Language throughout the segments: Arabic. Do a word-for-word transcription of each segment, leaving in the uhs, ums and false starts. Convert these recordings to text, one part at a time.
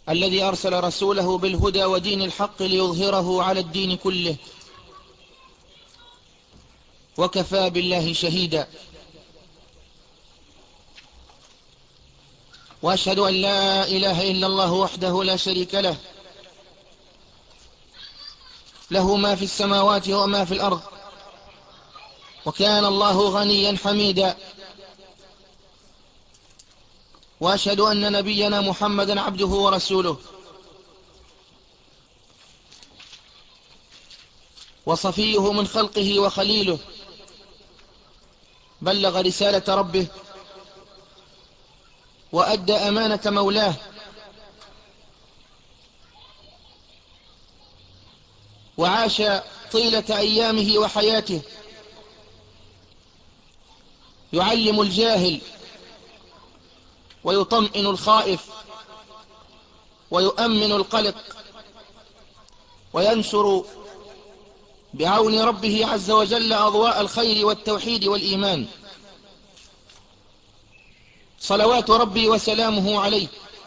الذي أرسل رسوله بالهدى ودين الحق ليظهره على الدين كله، وكفى بالله شهيدا. وأشهد أن لا إله إلا الله وحده لا شريك له، له ما في السماوات وما في الأرض، وكان الله غنيا حميدا. وأشهد أن نبينا محمدا عبده ورسوله، وصفيه من خلقه وخليله، بلغ رسالة ربه وأدى أمانة مولاه، وعاش طيلة أيامه وحياته يعلم الجاهل ويطمئن الخائف ويؤمن القلق، وينشر بعون ربه عز وجل أضواء الخير والتوحيد والإيمان. صلوات ربي وسلامه عليه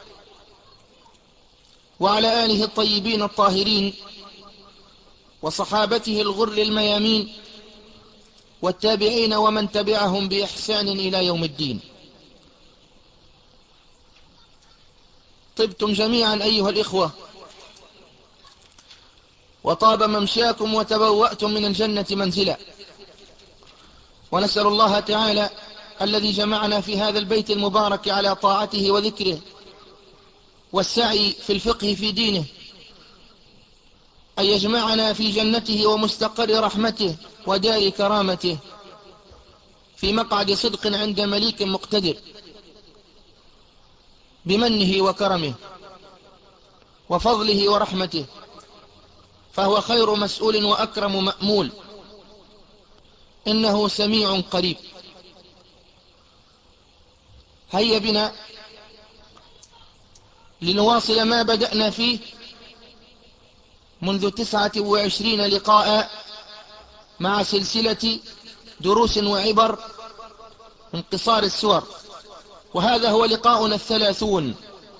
وعلى آله الطيبين الطاهرين، وصحابته الغر الميامين، والتابعين ومن تبعهم بإحسان إلى يوم الدين. طبتم جميعا أيها الإخوة، وطاب ممشاكم، وتبوأتم من الجنة منزلا. ونسأل الله تعالى الذي جمعنا في هذا البيت المبارك على طاعته وذكره والسعي في الفقه في دينه أن يجمعنا في جنته ومستقر رحمته ودار كرامته، في مقعد صدق عند مليك مقتدر، بمنه وكرمه وفضله ورحمته، فهو خير مسؤول وأكرم مأمول، إنه سميع قريب. هيا بنا لنواصل ما بدأنا فيه منذ تسعة وعشرين لقاء مع سلسلة دروس وعبر من قصار السور، وهذا هو لقاؤنا الثلاثون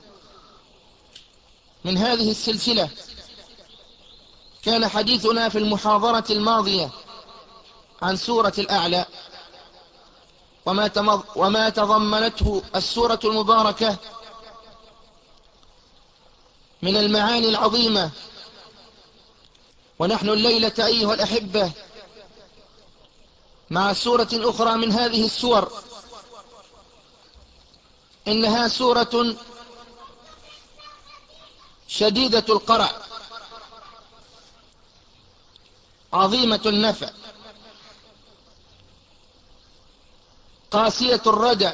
من هذه السلسلة. كان حديثنا في المحاضرة الماضية عن سورة الأعلى وما, وما تضمنته السورة المباركة من المعاني العظيمة. ونحن الليلة أيها الأحبة مع سورة أخرى من هذه السور، إنها سورة شديدة القرع، عظيمة النفع، قاسية الردع،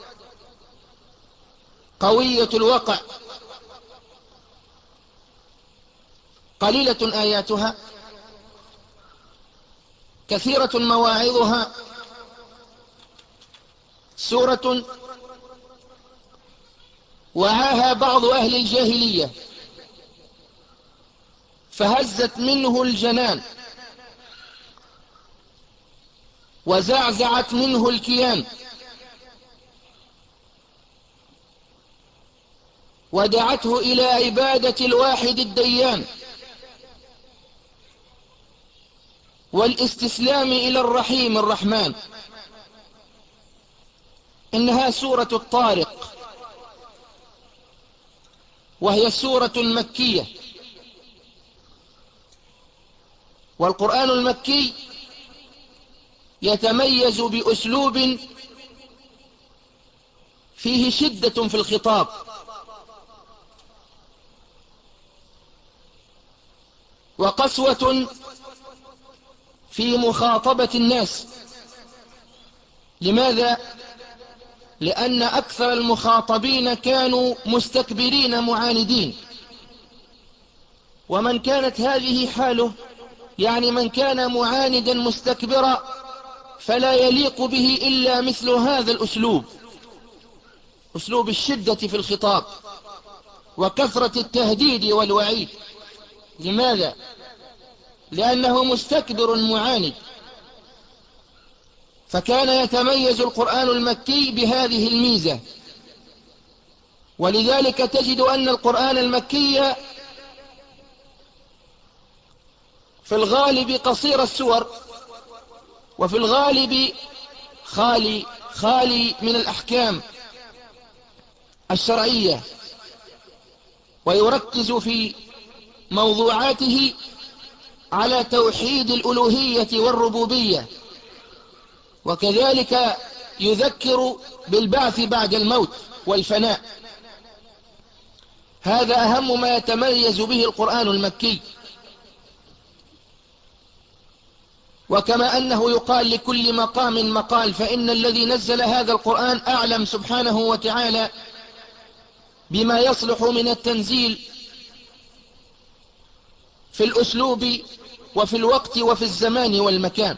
قوية الوقع، قليلة آياتها، كثيرة مواعظها، سورة وعاها بعض أهل الجاهلية فهزت منه الجنان وزعزعت منه الكيان، ودعته إلى عبادة الواحد الديان والاستسلام إلى الرحيم الرحمن. إنها سورة الطارق، وهي سورة مكية. والقرآن المكي يتميز بأسلوب فيه شدة في الخطاب، وقسوة في مخاطبة الناس. لماذا؟ لأن أكثر المخاطبين كانوا مستكبرين معاندين، ومن كانت هذه حاله، يعني من كان معاندا مستكبرا، فلا يليق به إلا مثل هذا الأسلوب، أسلوب الشدة في الخطاب وكثرة التهديد والوعيد. لماذا؟ لأنه مستكبر معاند. فكان يتميز القرآن المكي بهذه الميزة، ولذلك تجد أن القرآن المكي في الغالب قصير السور، وفي الغالب خالي خالي من الأحكام الشرعية، ويركز في موضوعاته على توحيد الألوهية والربوبية، وكذلك يذكر بالبعث بعد الموت والفناء. هذا أهم ما يتميز به القرآن المكي. وكما أنه يقال لكل مقام مقال، فإن الذي نزل هذا القرآن أعلم سبحانه وتعالى بما يصلح من التنزيل في الأسلوب وفي الوقت وفي الزمان والمكان.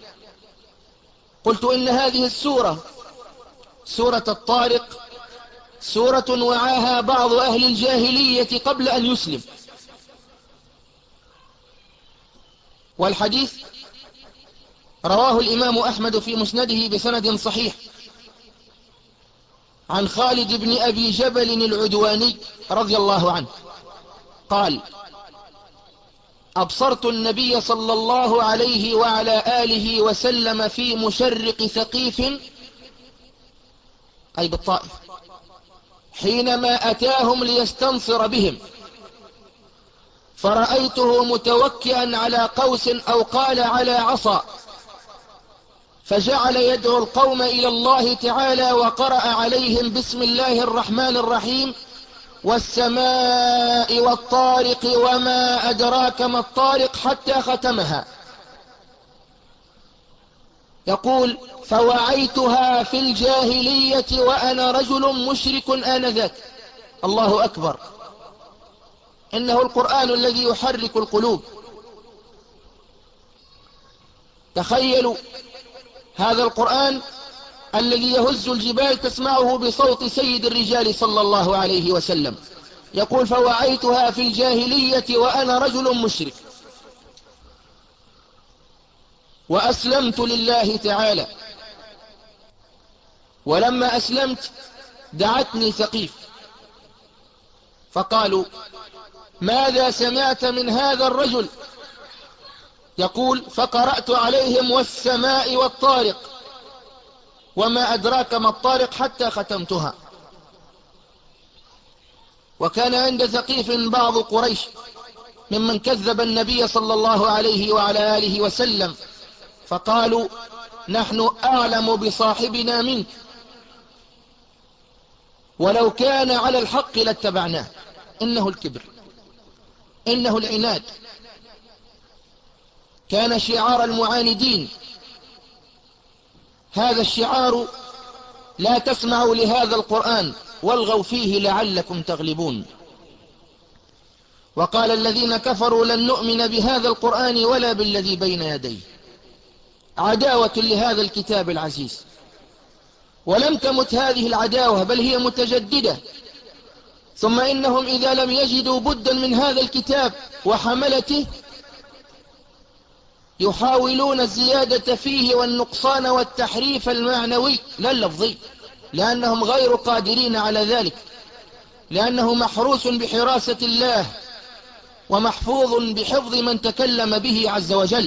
قلت إن هذه السورة سورة الطارق سورة وعاها بعض أهل الجاهلية قبل أن يسلم. والحديث رواه الإمام أحمد في مسنده بسند صحيح عن خالد بن أبي جبل العدواني رضي الله عنه قال: أبصرت النبي صلى الله عليه وعلى آله وسلم في مشرق ثقيف، أي بالطائف، حينما أتاهم ليستنصر بهم، فرأيته متوكئا على قوس أو قال على عصا، فجعل يدعو القوم إلى الله تعالى، وقرأ عليهم بسم الله الرحمن الرحيم: والسماء والطارق وما أدراك ما الطارق، حتى ختمها. يقول: فوعيتها في الجاهلية وأنا رجل مشرك آنذاك. الله أكبر، إنه القرآن الذي يحرك القلوب. تخيلوا هذا القرآن الذي يهز الجبال تسمعه بصوت سيد الرجال صلى الله عليه وسلم، يقول: فوعيتها في الجاهلية وأنا رجل مشرك، وأسلمت لله تعالى. ولما أسلمت دعتني ثقيف، فقالوا: ماذا سمعت من هذا الرجل؟ يقول: فقرأت عليهم والسماء والطارق وما أدراك ما الطارق، حتى ختمتها. وكان عند ثقيف بعض قريش ممن كذب النبي صلى الله عليه وعلى آله وسلم، فقالوا: نحن أعلم بصاحبنا منك، ولو كان على الحق لاتبعناه. إنه الكبر، إنه العناد، كان شعار المعاندين. هذا الشعار: لا تسمعوا لهذا القرآن والغوا فيه لعلكم تغلبون. وقال الذين كفروا: لن نؤمن بهذا القرآن ولا بالذي بين يديه، عداوة لهذا الكتاب العزيز. ولم تمت هذه العداوة، بل هي متجددة. ثم إنهم إذا لم يجدوا بدا من هذا الكتاب وحملته، يحاولون الزيادة فيه والنقصان والتحريف المعنوي لا اللفظي، لأنهم غير قادرين على ذلك، لأنه محروس بحراسة الله ومحفوظ بحفظ من تكلم به عز وجل.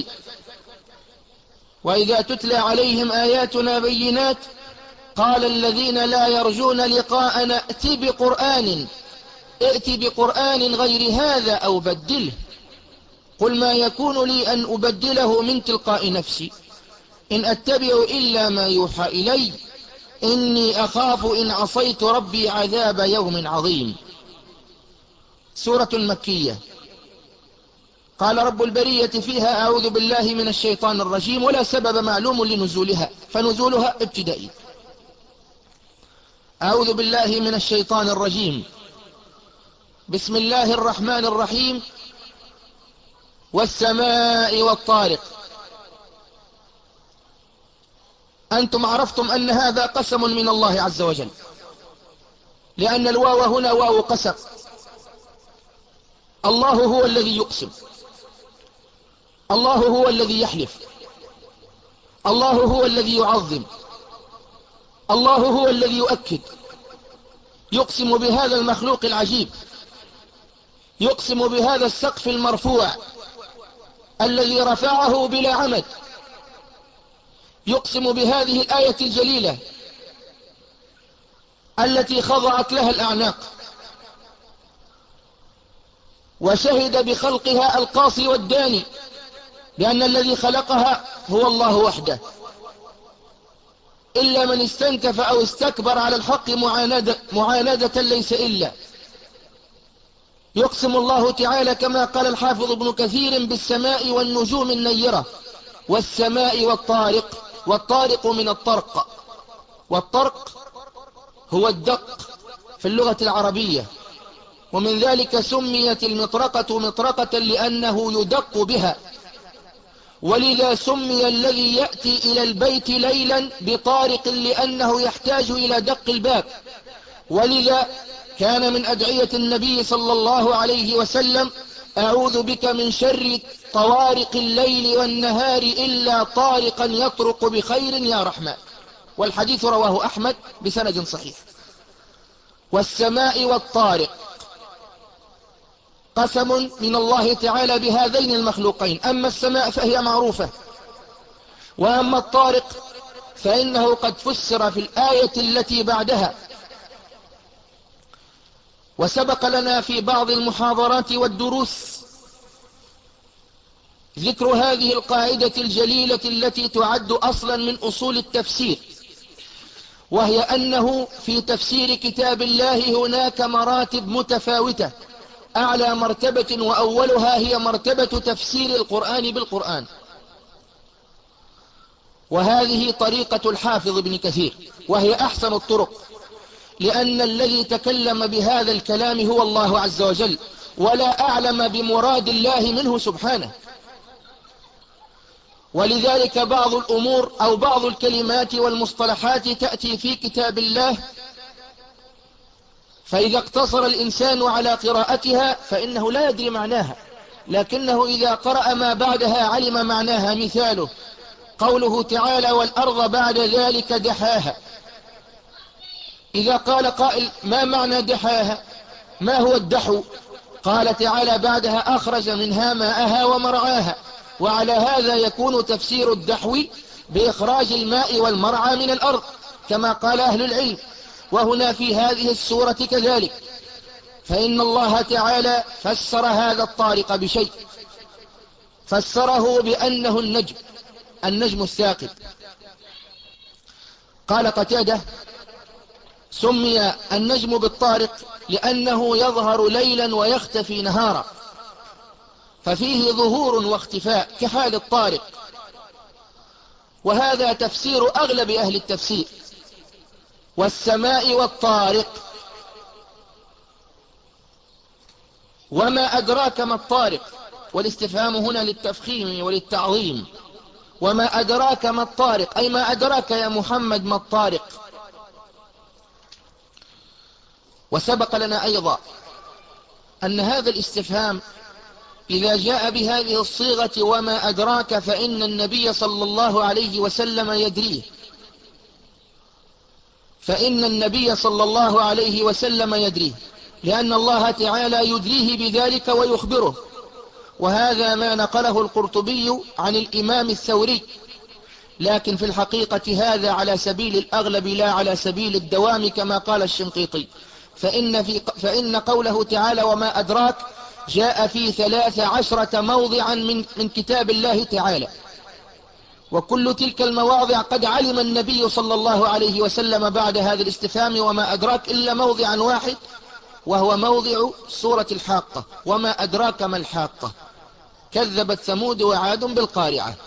وإذا تتلى عليهم آياتنا بينات قال الذين لا يرجون لقاءنا ائت بقرآن ائت بقرآن غير هذا أو بدله، قل ما يكون لي أن أبدله من تلقاء نفسي، إن أتبع إلا ما يوحى إلي، إني أخاف إن عصيت ربي عذاب يوم عظيم. سورة مكية. قال رب البرية فيها: أعوذ بالله من الشيطان الرجيم، ولا سبب معلوم لنزولها، فنزولها ابتدائي. أعوذ بالله من الشيطان الرجيم، بسم الله الرحمن الرحيم، والسماء والطارق. أنتم عرفتم أن هذا قسم من الله عز وجل، لأن الواو هنا واو قسم. الله هو الذي يقسم، الله هو الذي يحلف، الله هو الذي يعظم، الله هو الذي يؤكد، يقسم بهذا المخلوق العجيب، يقسم بهذا السقف المرفوع الذي رفعه بلا عمد، يقسم بهذه الآية الجليلة التي خضعت لها الأعناق وشهد بخلقها القاصي والداني لأن الذي خلقها هو الله وحده، إلا من استنكف أو استكبر على الحق معاندة, معاندة ليس إلا. يقسم الله تعالى كما قال الحافظ ابن كثير بالسماء والنجوم النيرة والسماء والطارق، والطارق من الطرق، والطرق هو الدق في اللغة العربية، ومن ذلك سميت المطرقة مطرقة لأنه يدق بها، ولذا سمي الذي يأتي إلى البيت ليلا بطارق لأنه يحتاج إلى دق الباب، ولذا كان من أدعية النبي صلى الله عليه وسلم أعوذ بك من شر طوارق الليل والنهار إلا طارقا يطرق بخير يا رحمن، والحديث رواه أحمد بسند صحيح. والسماء والطارق قسم من الله تعالى بهذين المخلوقين، أما السماء فهي معروفة، وأما الطارق فإنه قد فسر في الآية التي بعدها. وسبق لنا في بعض المحاضرات والدروس ذكر هذه القاعدة الجليلة التي تعد أصلا من أصول التفسير، وهي أنه في تفسير كتاب الله هناك مراتب متفاوتة، أعلى مرتبة وأولها هي مرتبة تفسير القرآن بالقرآن، وهذه طريقة الحافظ ابن كثير، وهي أحسن الطرق، لأن الذي تكلم بهذا الكلام هو الله عز وجل، ولا أعلم بمراد الله منه سبحانه. ولذلك بعض الأمور أو بعض الكلمات والمصطلحات تأتي في كتاب الله، فإذا اقتصر الإنسان على قراءتها فإنه لا يدري معناها، لكنه إذا قرأ ما بعدها علم معناها. مثاله قوله تعالى والأرض بعد ذلك دحاها. إذا قال قائل ما معنى دحاها، ما هو الدحو؟ قال تعالى بعدها أخرج منها ماءها ومرعاها، وعلى هذا يكون تفسير الدحو بإخراج الماء والمرعى من الأرض كما قال أهل العلم. وهنا في هذه السورة كذلك، فإن الله تعالى فسر هذا الطارق بشيء، فسره بأنه النجم، النجم الثاقب. قال قتادة سمي النجم بالطارق لأنه يظهر ليلا ويختفي نهارا، ففيه ظهور واختفاء كحال الطارق، وهذا تفسير أغلب أهل التفسير. والسماء والطارق، وما أدراك ما الطارق، والاستفهام هنا للتفخيم وللتعظيم. وما أدراك ما الطارق أي ما أدراك يا محمد ما الطارق. وسبق لنا أيضا أن هذا الاستفهام إذا جاء بهذه الصيغة وما أدراك فإن النبي صلى الله عليه وسلم يدريه، فإن النبي صلى الله عليه وسلم يدريه، لأن الله تعالى يدريه بذلك ويخبره. وهذا ما نقله القرطبي عن الإمام الثوري، لكن في الحقيقة هذا على سبيل الأغلب لا على سبيل الدوام كما قال الشنقيطي. فإن, في فإن قوله تعالى وما أدراك جاء في ثلاث عشرة موضعا من, من كتاب الله تعالى، وكل تلك المواضع قد علم النبي صلى الله عليه وسلم بعد هذا الاستفهام وما أدراك إلا موضعا واحد، وهو موضع سورة الحاقة، وما أدراك ما الحاقة كذبت ثمود وعاد بالقارعة.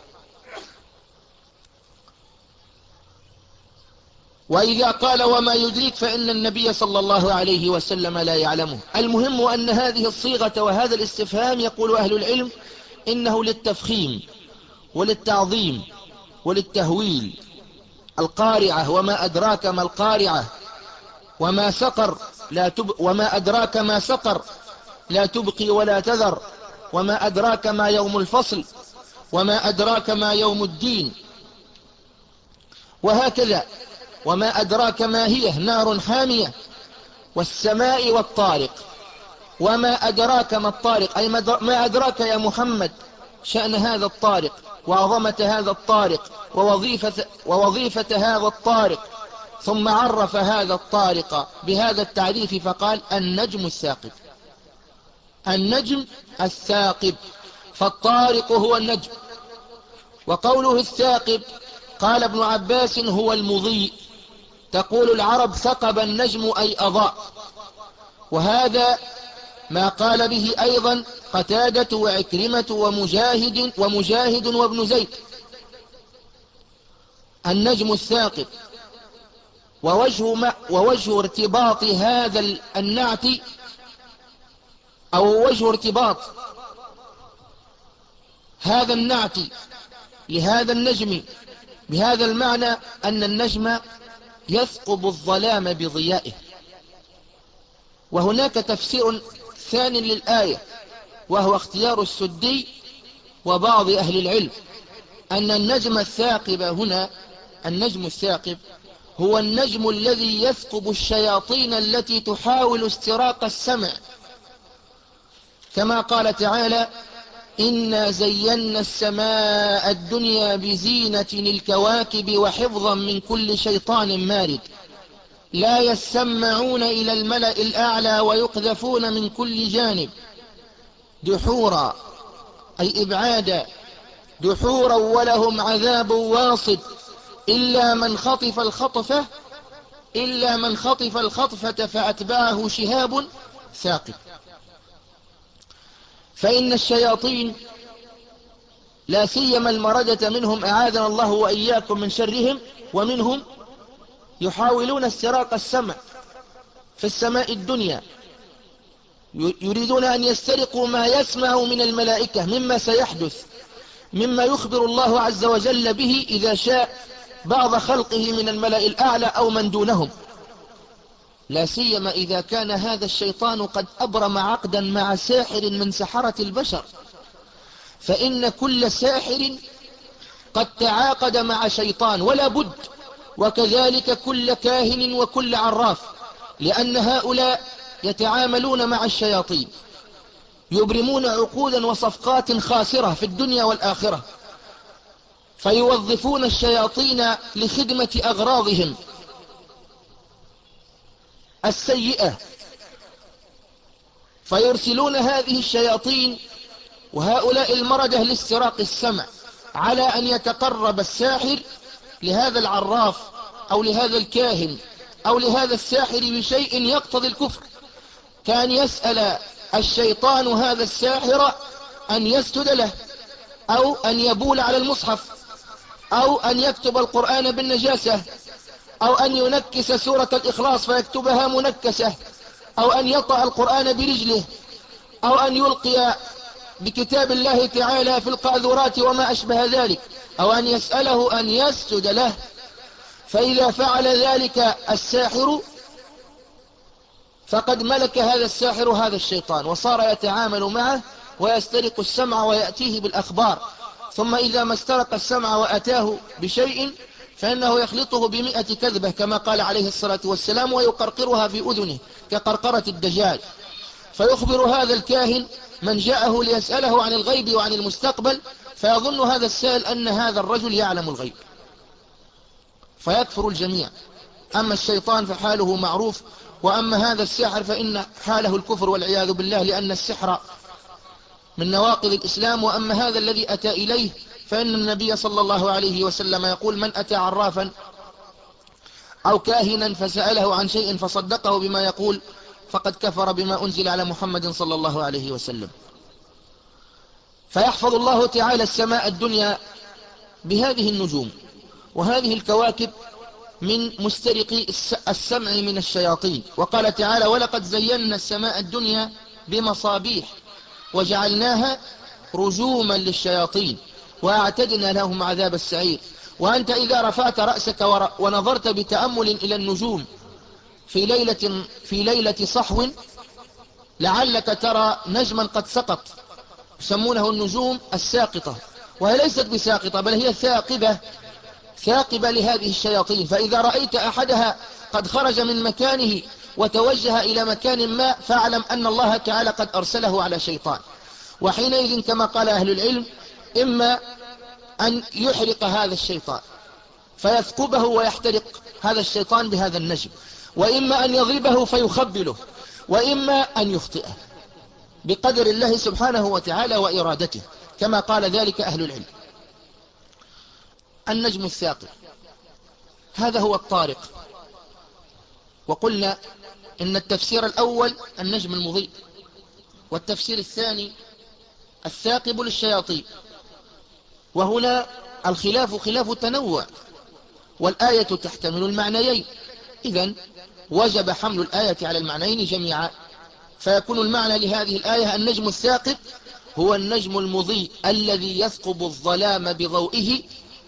وإذا قال وما يدريك فإن النبي صلى الله عليه وسلم لا يعلمه. المهم أن هذه الصيغة وهذا الاستفهام يقول أهل العلم إنه للتفخيم وللتعظيم وللتهويل. القارعة وما أدراك ما القارعة، وما سقر لا تب وما أدراك ما سقر لا تبقي ولا تذر، وما أدراك ما يوم الفصل، وما أدراك ما يوم الدين، وهكذا. وما أدراك ما هي نار حامية، والسماء والطارق. وما أدراك ما الطارق، أي ما أدراك يا محمد شأن هذا الطارق وعظمة هذا الطارق ووظيفة, ووظيفة هذا الطارق. ثم عرف هذا الطارق بهذا التعريف فقال النجم الثاقب. النجم الثاقب، فالطارق هو النجم. وقوله الثاقب قال ابن عباس هو المضيء. تقول العرب ثقب النجم أي أضاء، وهذا ما قال به أيضا قتادة وعكرمة ومجاهد ومجاهد وابن زيد. النجم الثاقب. ووجه, ما ووجه ارتباط هذا النعت، أو وجه ارتباط هذا النعت لهذا النجم بهذا المعنى أن النجم يثقب الظلام بضيائه. وهناك تفسير ثاني للآية، وهو اختيار السدي وبعض أهل العلم، أن النجم الثاقب هنا، النجم الثاقب هو النجم الذي يثقب الشياطين التي تحاول استراق السمع، كما قال تعالى إنا زينا السماء الدنيا بزينة الكواكب وحفظا من كل شيطان مارد لا يسمعون إلى الملأ الأعلى ويقذفون من كل جانب دحورا، أي إبعادا، دحورا ولهم عذاب واصب إلا من خطف الخطفة إلا من خطف الخطفة فأتبعه شهاب ثاقب. فإن الشياطين لا سيما المردة منهم أعاذنا الله وإياكم من شرهم، ومنهم يحاولون استراق السمع في السماء الدنيا، يريدون أن يسترقوا ما يسمع من الملائكة مما سيحدث، مما يخبر الله عز وجل به إذا شاء بعض خلقه من الملأ الأعلى أو من دونهم، لا سيما إذا كان هذا الشيطان قد أبرم عقدا مع ساحر من سحرة البشر. فإن كل ساحر قد تعاقد مع شيطان ولا بد، وكذلك كل كاهن وكل عراف، لأن هؤلاء يتعاملون مع الشياطين، يبرمون عقودا وصفقات خاسرة في الدنيا والآخرة، فيوظفون الشياطين لخدمة أغراضهم السيئة، فيرسلون هذه الشياطين وهؤلاء المردة لاستراق السمع، على أن يتقرب الساحر لهذا العراف أو لهذا الكاهن أو لهذا الساحر بشيء يقتضي الكفر، كان يسأل الشيطان هذا الساحر أن يسجد له، أو أن يبول على المصحف، أو أن يكتب القرآن بالنجاسة، أو أن ينكس سورة الإخلاص فيكتبها منكسة، أو أن يطأ القرآن برجله، أو أن يلقي بكتاب الله تعالى في القاذورات وما أشبه ذلك، أو أن يسأله أن يسجد له. فإذا فعل ذلك الساحر فقد ملك هذا الساحر هذا الشيطان، وصار يتعامل معه ويسترق السمع ويأتيه بالأخبار، ثم إذا ما استرق السمع وأتاه بشيء فإنه يخلطه بمئة كذبة كما قال عليه الصلاة والسلام، ويقرقرها في أذنه كقرقرة الدجال، فيخبر هذا الكاهن من جاءه ليسأله عن الغيب وعن المستقبل، فيظن هذا السائل أن هذا الرجل يعلم الغيب فيكفر الجميع. أما الشيطان فحاله معروف، وأما هذا الساحر فإن حاله الكفر والعياذ بالله، لأن السحر من نواقض الإسلام. وأما هذا الذي أتى إليه فإن النبي صلى الله عليه وسلم يقول من أتى عرافا أو كاهنا فسأله عن شيء فصدقه بما يقول فقد كفر بما أنزل على محمد صلى الله عليه وسلم. فيحفظ الله تعالى السماء الدنيا بهذه النجوم وهذه الكواكب من مسترقي السمع من الشياطين. وقال تعالى ولقد زينا السماء الدنيا بمصابيح وجعلناها رجوما للشياطين وأعتدنا لهم عذاب السعير. وأنت إذا رفعت رأسك ونظرت بتأمل إلى النجوم في ليلة, في ليلة صحو لعلك ترى نجما قد سقط، يسمونه النجوم الساقطة، وهي ليست بساقطة بل هي ثاقبة ثاقبة لهذه الشياطين، فإذا رأيت أحدها قد خرج من مكانه وتوجه إلى مكان ما فاعلم أن الله تعالى قد أرسله على شيطان. وحينئذ كما قال أهل العلم إما أن يحرق هذا الشيطان فيثقبه ويحترق هذا الشيطان بهذا النجم، وإما أن يضربه فيخبله، وإما أن يخطئه بقدر الله سبحانه وتعالى وإرادته كما قال ذلك أهل العلم. النجم الثاقب هذا هو الطارق. وقلنا إن التفسير الأول النجم المضيء، والتفسير الثاني الثاقب للشياطين. وهنا الخلاف خلاف تنوع، والآية تحتمل المعنيين، إذن وجب حمل الآية على المعنيين جميعا، فيكون المعنى لهذه الآية النجم الثاقب هو النجم المضيء الذي يثقب الظلام بضوئه،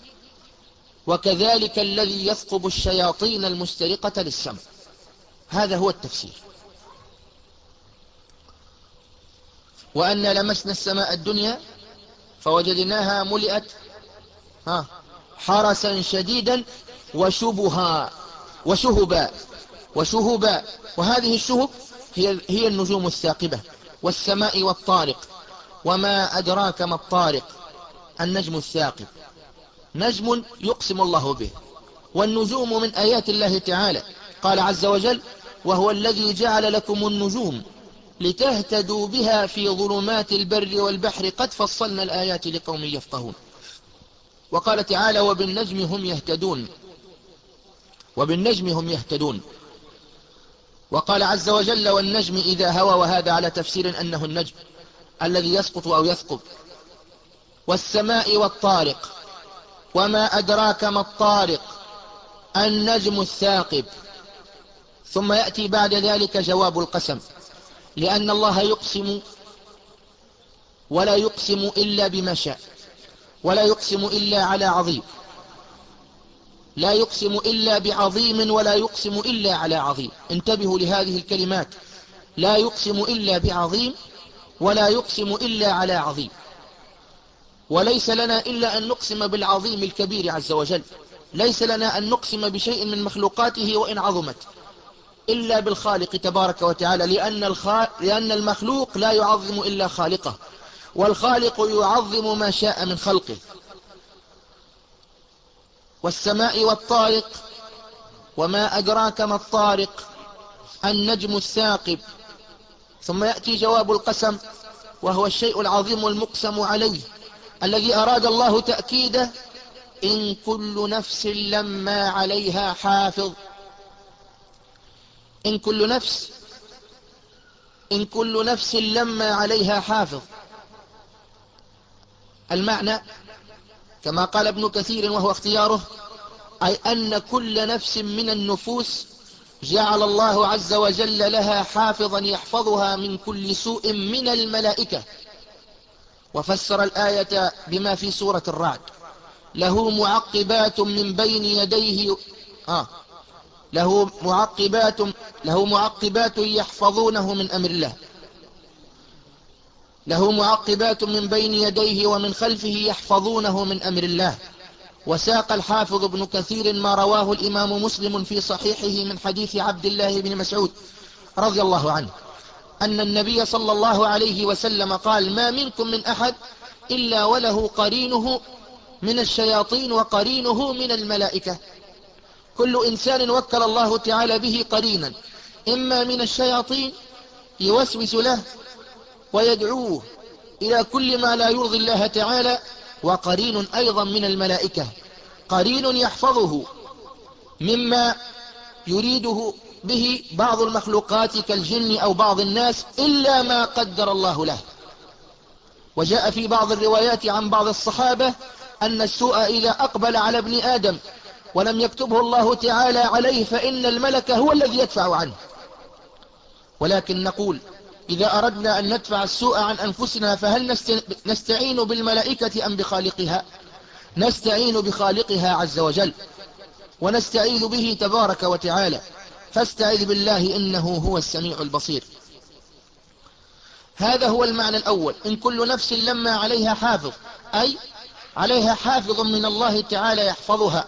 وكذلك الذي يثقب الشياطين المسترقة للسمع. هذا هو التفسير. وأن لمسنا السماء الدنيا فوجدناها ملئت ها حرسا شديدا وشبها وشهبا وشهبا وهذه الشهب هي, هي النجوم الثاقبة. والسماء والطارق، وما أدراك ما الطارق النجم الثاقب، نجم يقسم الله به. والنجوم من آيات الله تعالى، قال عز وجل وهو الذي جعل لكم النجوم لتهتدوا بها في ظلمات البر والبحر قد فصلنا الآيات لقوم يفقهون. وقال تعالى وبالنجم هم يهتدون، وبالنجم هم يهتدون. وقال عز وجل والنجم إذا هوى، وهذا على تفسير أنه النجم الذي يسقط أو يثقب. والسماء والطارق، وما أدراك ما الطارق النجم الثاقب. ثم يأتي بعد ذلك جواب القسم، لأن الله يقسم ولا يقسم إلا بما شاء، ولا يقسم إلا على عظيم، لا يقسم إلا بعظيم، ولا يقسم إلا على عظيم. انتبهوا لهذه الكلمات، لا يقسم إلا بعظيم، ولا يقسم إلا على عظيم. وليس لنا إلا أن نقسم بالعظيم الكبير عز وجل، ليس لنا أن نقسم بشيء من مخلوقاته وإن عظمت إلا بالخالق تبارك وتعالى، لأن, الخال... لأن المخلوق لا يعظم إلا خالقه، والخالق يعظم ما شاء من خلقه. والسماء والطارق، وما أدراك ما الطارق النجم الثاقب. ثم يأتي جواب القسم، وهو الشيء العظيم المقسم عليه الذي أراد الله تأكيده، إن كل نفس لما عليها حافظ. إن كل نفس إن كل نفس لما عليها حافظ. المعنى كما قال ابن كثير وهو اختياره، أي أن كل نفس من النفوس جعل الله عز وجل لها حافظا يحفظها من كل سوء من الملائكة. وفسر الآية بما في سورة الرعد، له معقبات من بين يديه آه له معقبات له معقبات يحفظونه من أمر الله، له معقبات من بين يديه ومن خلفه يحفظونه من أمر الله. وساق الحافظ ابن كثير ما رواه الإمام مسلم في صحيحه من حديث عبد الله بن مسعود رضي الله عنه أن النبي صلى الله عليه وسلم قال ما منكم من أحد إلا وله قرينه من الشياطين وقرينه من الملائكة. كل إنسان وكل الله تعالى به قرينا، إما من الشياطين يوسوس له ويدعوه إلى كل ما لا يرضي الله تعالى، وقرين أيضا من الملائكة، قرين يحفظه مما يريده به بعض المخلوقات كالجن أو بعض الناس إلا ما قدر الله له. وجاء في بعض الروايات عن بعض الصحابة أن السوء إذا أقبل على ابن آدم ولم يكتبه الله تعالى عليه فإن الملك هو الذي يدفع عنه. ولكن نقول إذا أردنا أن ندفع السوء عن أنفسنا فهل نستعين بالملائكة أم بخالقها؟ نستعين بخالقها عز وجل، ونستعيذ به تبارك وتعالى، فاستعذ بالله إنه هو السميع البصير. هذا هو المعنى الأول، إن كل نفس لما عليها حافظ، أي عليها حافظ من الله تعالى يحفظها.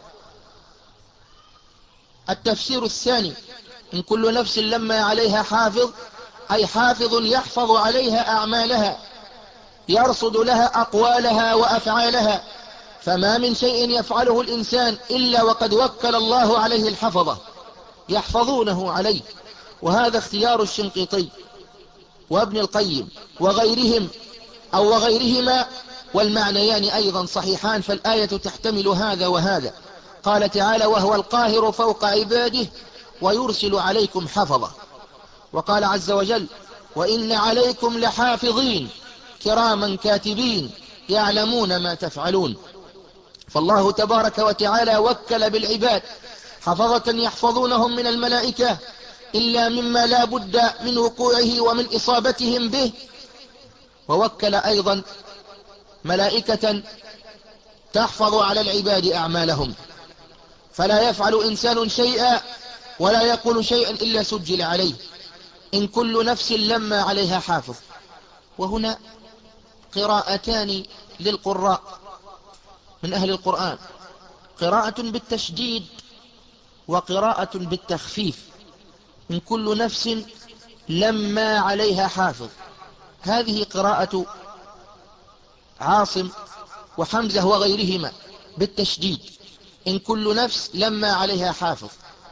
التفسير الثاني: إن كل نفس لما عليها حافظ، أي حافظ يحفظ عليها أعمالها، يرصد لها أقوالها وأفعالها، فما من شيء يفعله الإنسان إلا وقد وكل الله عليه الحفظة يحفظونه عليه. وهذا اختيار الشنقيطي وابن القيم وغيرهم أو وغيرهما، والمعنيان أيضا صحيحان، فالآية تحتمل هذا وهذا. قال تعالى: وهو القاهر فوق عباده ويرسل عليكم حفظة. وقال عز وجل: وإن عليكم لحافظين كراما كاتبين يعلمون ما تفعلون. فالله تبارك وتعالى وكل بالعباد حفظة يحفظونهم من الملائكة إلا مما لا بد من وقوعه ومن إصابتهم به، ووكل أيضا ملائكة تحفظ على العباد أعمالهم، فلا يفعل إنسان شيئا ولا يقول شيئا إلا سجل عليه. إن كل نفس لما عليها حافظ. وهنا قراءتان للقراء من أهل القرآن: قراءة بالتشديد وقراءة بالتخفيف. إن كل نفس لما عليها حافظ، هذه قراءة عاصم وحمزة وغيرهما بالتشديد: إن كل نفس لما عليها حافظ.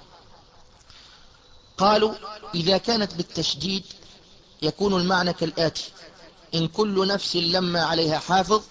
قالوا إذا كانت بالتشديد يكون المعنى كالآتي: إن كل نفس لما عليها حافظ،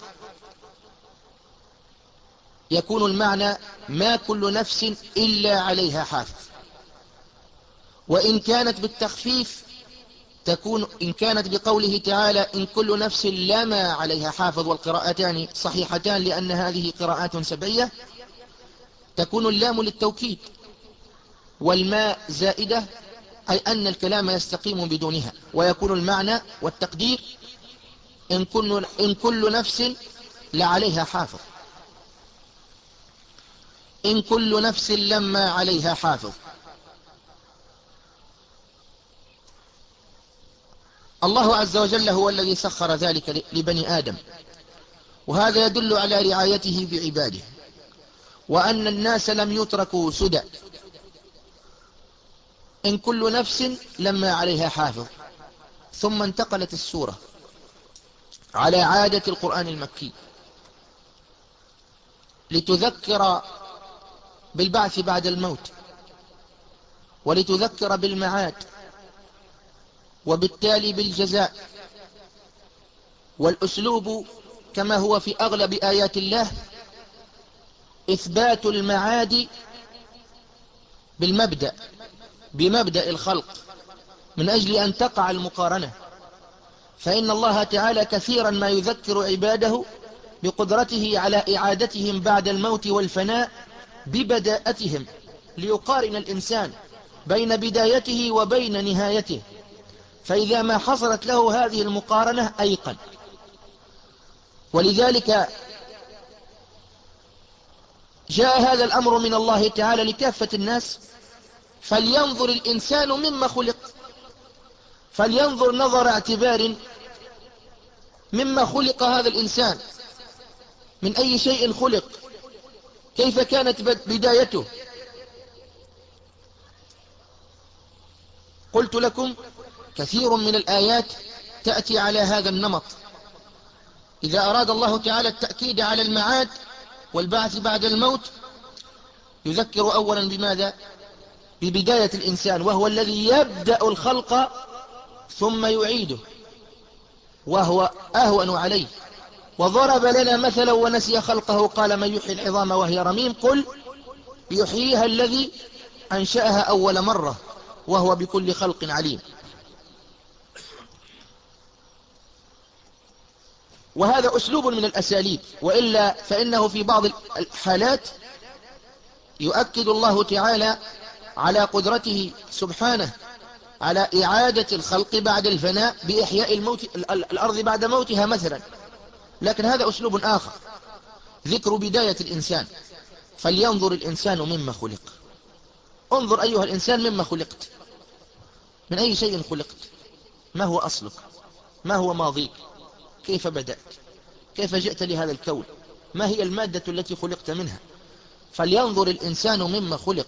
يكون المعنى ما كل نفس إلا عليها حافظ. وإن كانت بالتخفيف تكون، إن كانت بقوله تعالى إن كل نفس لما عليها حافظ، والقراءتان صحيحتان لأن هذه قراءات سبعية، تكون اللام للتوكيد والماء زائدة، أي أن الكلام يستقيم بدونها، ويكون المعنى والتقدير إن كل, إن كل نفس لعليها حافظ. إن كل نفس لما عليها حافظ. الله عز وجل هو الذي سخر ذلك لبني آدم، وهذا يدل على رعايته بعباده، وأن الناس لم يتركوا سدى. إن كل نفس لما عليها حافظ. ثم انتقلت السورة على عادة القرآن المكي لتذكر بالبعث بعد الموت، ولتذكر بالمعاد، وبالتالي بالجزاء. والأسلوب كما هو في أغلب آيات الله إثبات المعاد بالمبدأ، بمبدأ الخلق، من أجل أن تقع المقارنة. فإن الله تعالى كثيرا ما يذكر عباده بقدرته على إعادتهم بعد الموت والفناء ببداءتهم، ليقارن الإنسان بين بدايته وبين نهايته، فإذا ما حصلت له هذه المقارنة أيقن. ولذلك جاء هذا الأمر من الله تعالى لكافة الناس: فلينظر الإنسان مما خلق. فلينظر نظر اعتبار مما خلق هذا الإنسان، من أي شيء خلق، كيف كانت بدايته. قلت لكم كثير من الآيات تأتي على هذا النمط. إذا أراد الله تعالى التأكيد على المعاد والبعث بعد الموت يذكر أولا بماذا؟ ببداية الإنسان، وهو الذي يبدأ الخلق ثم يعيده، وهو أهون عليه. وضرب لنا مثلا ونسي خلقه قال من يحيي العظام وهي رميم، قل يحييها الذي أنشأها أول مرة وهو بكل خلق عليم. وهذا أسلوب من الأساليب، وإلا فإنه في بعض الحالات يؤكد الله تعالى على قدرته سبحانه على إعادة الخلق بعد الفناء بإحياء الموت الأرض بعد موتها مثلا، لكن هذا أسلوب آخر، ذكر بداية الإنسان. فلينظر الإنسان مما خلق. انظر أيها الإنسان مما خلقت، من أي شيء خلقت، ما هو أصلك، ما هو ماضيك، كيف بدأت، كيف جئت لهذا الكون، ما هي المادة التي خلقت منها؟ فلينظر الإنسان مما خلق.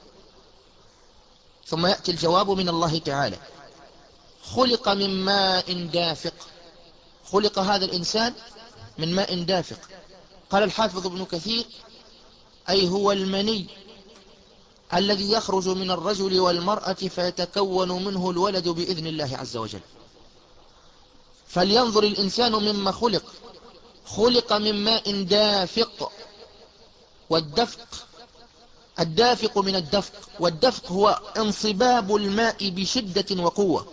ثم يأتي الجواب من الله تعالى: خلق من ماء دافق. خلق هذا الإنسان من ماء دافق. قال الحافظ ابن كثير: أي هو المني الذي يخرج من الرجل والمرأة فيتكون منه الولد بإذن الله عز وجل. فلينظر الإنسان مما خلق. خلق من ماء دافق. والدفق، الدافق من الدفق، والدفق هو انصباب الماء بشدة وقوة.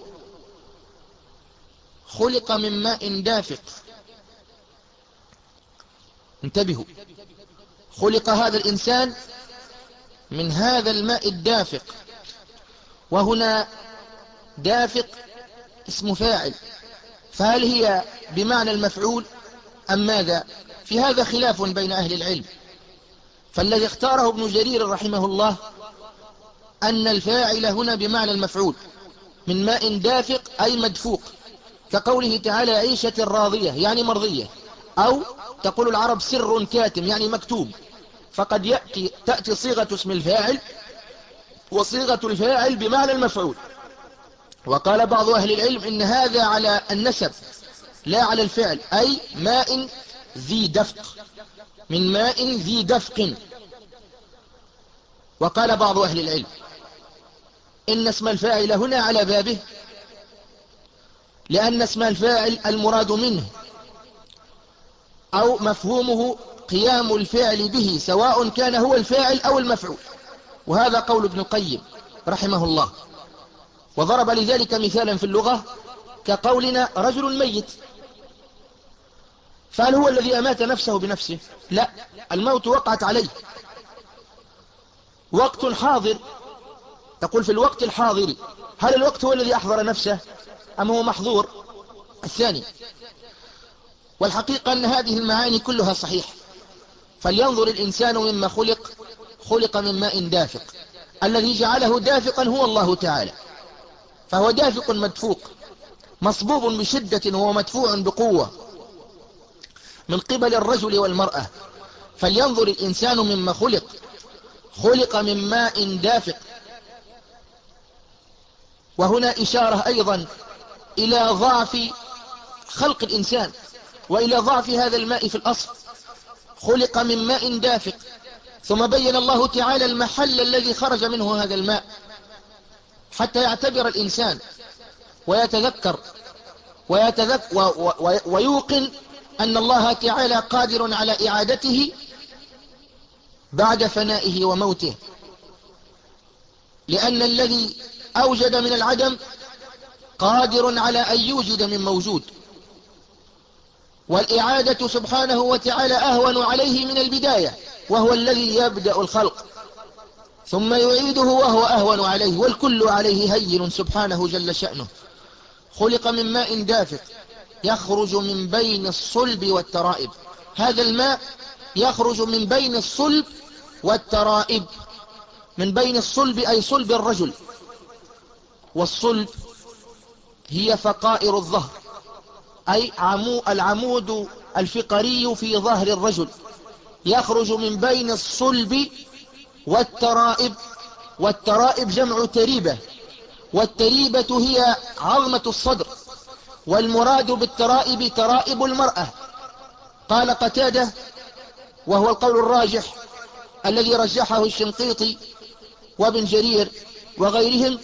خلق من ماء دافق. انتبهوا، خلق هذا الإنسان من هذا الماء الدافق. وهنا دافق اسم فاعل، فهل هي بمعنى المفعول أم ماذا؟ في هذا خلاف بين أهل العلم، فالذي اختاره ابن جرير رحمه الله أن الفاعل هنا بمعنى المفعول، من ماء دافق أي مدفوق، كقوله تعالى: عيشة راضية يعني مرضية، أو تقول العرب سر كاتم يعني مكتوب. فقد يأتي تأتي صيغة اسم الفاعل وصيغة الفاعل بمعنى المفعول. وقال بعض أهل العلم إن هذا على النسب لا على الفعل، أي ماء ذي دفق، من ماء ذي دفق. وقال بعض أهل العلم إن اسم الفاعل هنا على بابه، لأن اسم الفاعل المراد منه أو مفهومه قيام الفعل به، سواء كان هو الفاعل أو المفعول. وهذا قول ابن القيم رحمه الله، وضرب لذلك مثالا في اللغة كقولنا رجل ميت. فهل هو الذي أمات نفسه بنفسه؟ لا، الموت وقعت عليه. وقت حاضر، تقول في الوقت الحاضر، هل الوقت هو الذي أحضر نفسه أم هو محظور؟ الثاني. والحقيقة أن هذه المعاني كلها صحيح. فلينظر الإنسان مما خلق. خلق من ماء دافق. الذي جعله دافقا هو الله تعالى، فهو دافق مدفوق، مصبوب بشدة وهو مدفوع بقوة من قبل الرجل والمرأة. فلينظر الإنسان مما خلق. خلق من ماء دافق. وهنا إشارة أيضا إلى ضعف خلق الإنسان وإلى ضعف هذا الماء في الأصل. خلق من ماء دافق، ثم بين الله تعالى المحل الذي خرج منه هذا الماء، حتى يعتبر الإنسان ويتذكر ويتذك و و ويوقن أن الله تعالى قادر على إعادته بعد فنائه وموته، لأن الذي أوجد من العدم قادر على أن يوجد من موجود، والإعادة سبحانه وتعالى أهون عليه من البداية، وهو الذي يبدأ الخلق ثم يعيده وهو أهون عليه، والكل عليه هين سبحانه جل شأنه. خلق من ماء دافق يخرج من بين الصلب والترائب. هذا الماء يخرج من بين الصلب والترائب. من بين الصلب أي صلب الرجل، والصلب هي فقائر الظهر، أي عمو العمود الفقري في ظهر الرجل، يخرج من بين الصلب والترائب. والترائب جمع تريبة، والتريبة هي عظمة الصدر، والمراد بالترائب ترائب المرأة. قال قتادة، وهو القول الراجح الذي رجحه الشنقيطي وابن جرير وغيرهم: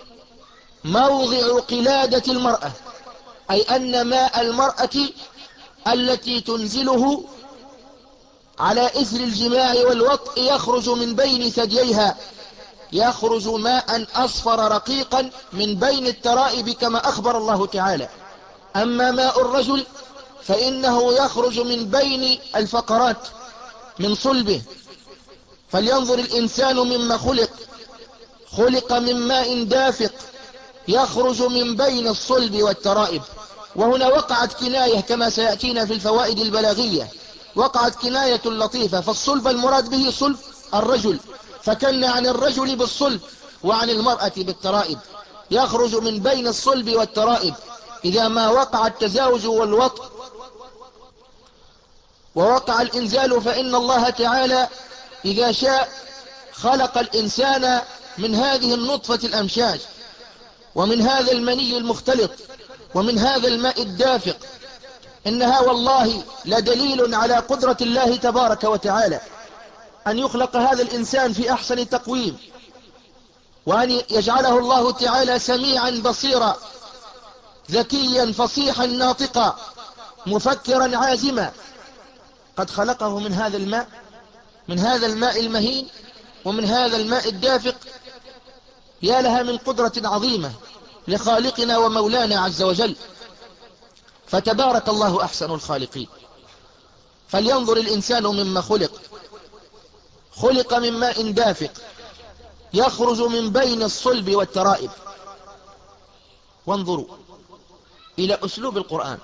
موضع قلادة المرأة، أي أن ماء المرأة التي تنزله على إثر الجماع والوطء يخرج من بين ثدييها، يخرج ماء أصفر رقيقا من بين الترائب كما أخبر الله تعالى. أما ماء الرجل فإنه يخرج من بين الفقرات من صلبه. فلينظر الإنسان مما خلق. خلق من ماء دافق يخرج من بين الصلب والترائب. وهنا وقعت كناية كما سيأتينا في الفوائد البلاغية، وقعت كناية لطيفة. فالصلب المراد به صلب الرجل، فكنا عن الرجل بالصلب وعن المرأة بالترائب. يخرج من بين الصلب والترائب إذا ما وقع التزاوج والوطء. ووقع الإنزال فإن الله تعالى إذا شاء خلق الإنسان من هذه النطفة الأمشاج، ومن هذا المني المختلط، ومن هذا الماء الدافق. إنها والله لدليل على قدرة الله تبارك وتعالى أن يخلق هذا الإنسان في أحسن تقويم، وأن يجعله الله تعالى سميعا بصيرا، ذكيا فصيحا ناطقا، مفكرا عازما. قد خلقه من هذا الماء، من هذا الماء المهين، ومن هذا الماء الدافق. يا لها من قدرة عظيمة لخالقنا ومولانا عز وجل، فتبارك الله أحسن الخالقين. فلينظر الإنسان مما خلق. خلق من ماء دافق يخرج من بين الصلب والترائب. وانظروا إلى أسلوب القرآن،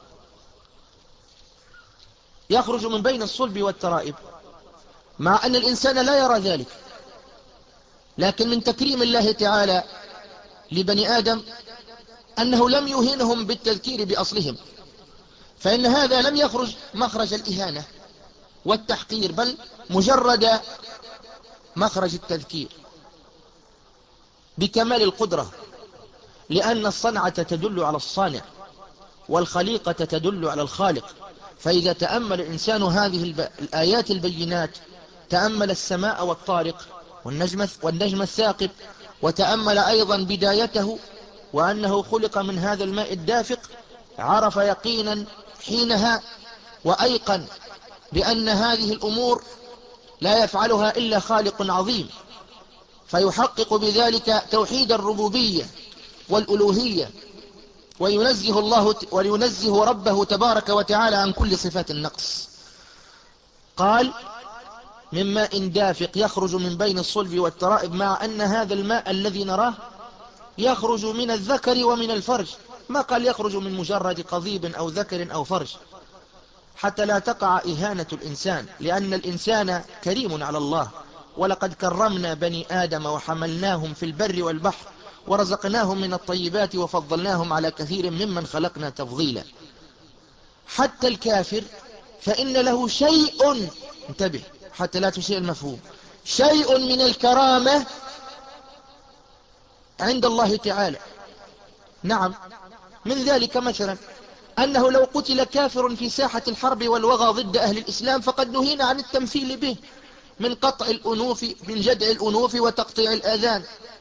يخرج من بين الصلب والترائب، مع أن الإنسان لا يرى ذلك، لكن من تكريم الله تعالى لبني آدم أنه لم يهينهم بالتذكير بأصلهم، فإن هذا لم يخرج مخرج الإهانة والتحقير، بل مجرد مخرج التذكير بكمال القدرة، لأن الصنعة تدل على الصانع، والخليقة تدل على الخالق. فإذا تأمل الإنسان هذه الآيات البينات، تأمل السماء والطارق والنجم, والنجم الثاقب، وتأمل أيضا بدايته وأنه خلق من هذا الماء الدافق، عرف يقينا حينها وأيقن بأن هذه الأمور لا يفعلها إلا خالق عظيم، فيحقق بذلك توحيد الربوبية والألوهية، وينزه الله وينزه ربه تبارك وتعالى عن كل صفات النقص. قال من ماء دافق يخرج من بين الصلب والترائب، مع أن هذا الماء الذي نراه يخرج من الذكر ومن الفرج، ما قال يخرج من مجرد قضيب أو ذكر أو فرج، حتى لا تقع إهانة الإنسان، لأن الإنسان كريم على الله. ولقد كرمنا بني آدم وحملناهم في البر والبحر ورزقناهم من الطيبات وفضلناهم على كثير ممن خلقنا تفضيلا. حتى الكافر فإن له شيء، انتبه حتى لا تسيء المفهوم، شيء من الكرامة عند الله تعالى. نعم، من ذلك مثلا أنه لو قتل كافر في ساحة الحرب والوغى ضد أهل الإسلام فقد نهينا عن التمثيل به، من قطع الأنوف، من جدع الأنوف وتقطيع الآذان.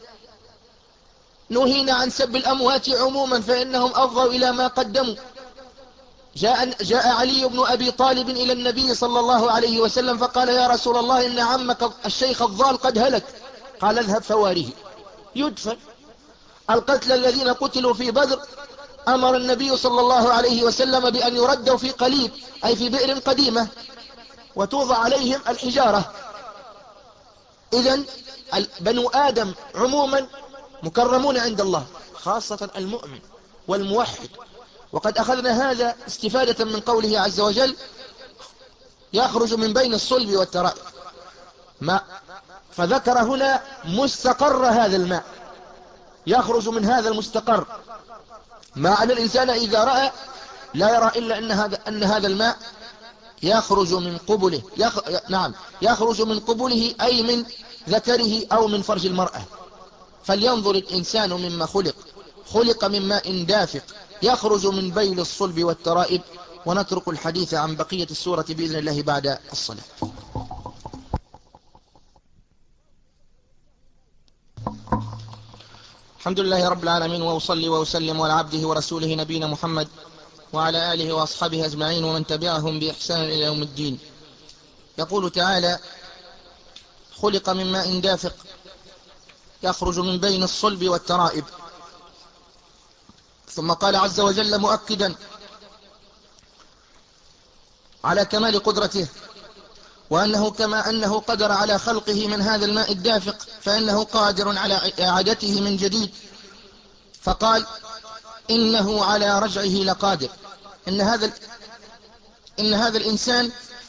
نهينا عن سب الأموات عموما فإنهم أفضوا إلى ما قدموا. جاء, جاء علي بن أبي طالب إلى النبي صلى الله عليه وسلم فقال يا رسول الله إن عمك الشيخ الضال قد هلك. قال اذهب فواره يدفن. القتلى الذين قتلوا في بدر أمر النبي صلى الله عليه وسلم بأن يردوا في قليب، أي في بئر قديمة، وتوضع عليهم الحجارة. إذن بنو آدم عموما مكرمون عند الله، خاصة المؤمن والموحد. وقد أخذنا هذا استفادة من قوله عز وجل يخرج من بين الصلب والترائب، ما فذكر هنا مستقر هذا الماء، يخرج من هذا المستقر، مع أن الإنسان إذا رأى لا يرى إلا أن هذا, أن هذا الماء يخرج من قبله، يخ... نعم يخرج من قبله، أي من ذكره أو من فرج المرأة. فلينظر الإنسان مما خلق. خلق من ماء دافق يخرج من بين الصلب والترائب. ونترك الحديث عن بقية السورة بإذن الله بعد الصلاة. الحمد لله رب العالمين، وأصلي وأسلم على عبده ورسوله نبينا محمد وعلى آله وأصحابه أجمعين ومن تبعهم بإحسان إلى يوم الدين. يقول تعالى خلق من ماء دافق يخرج من بين الصلب والترائب. ثم قال عز وجل مؤكدا على كمال قدرته وأنه كما أنه قدر على خلقه من هذا الماء الدافق فإنه قادر على إعادته من جديد. فقال إنه على رجعه لقادر. إن هذا إن هذا الإنسان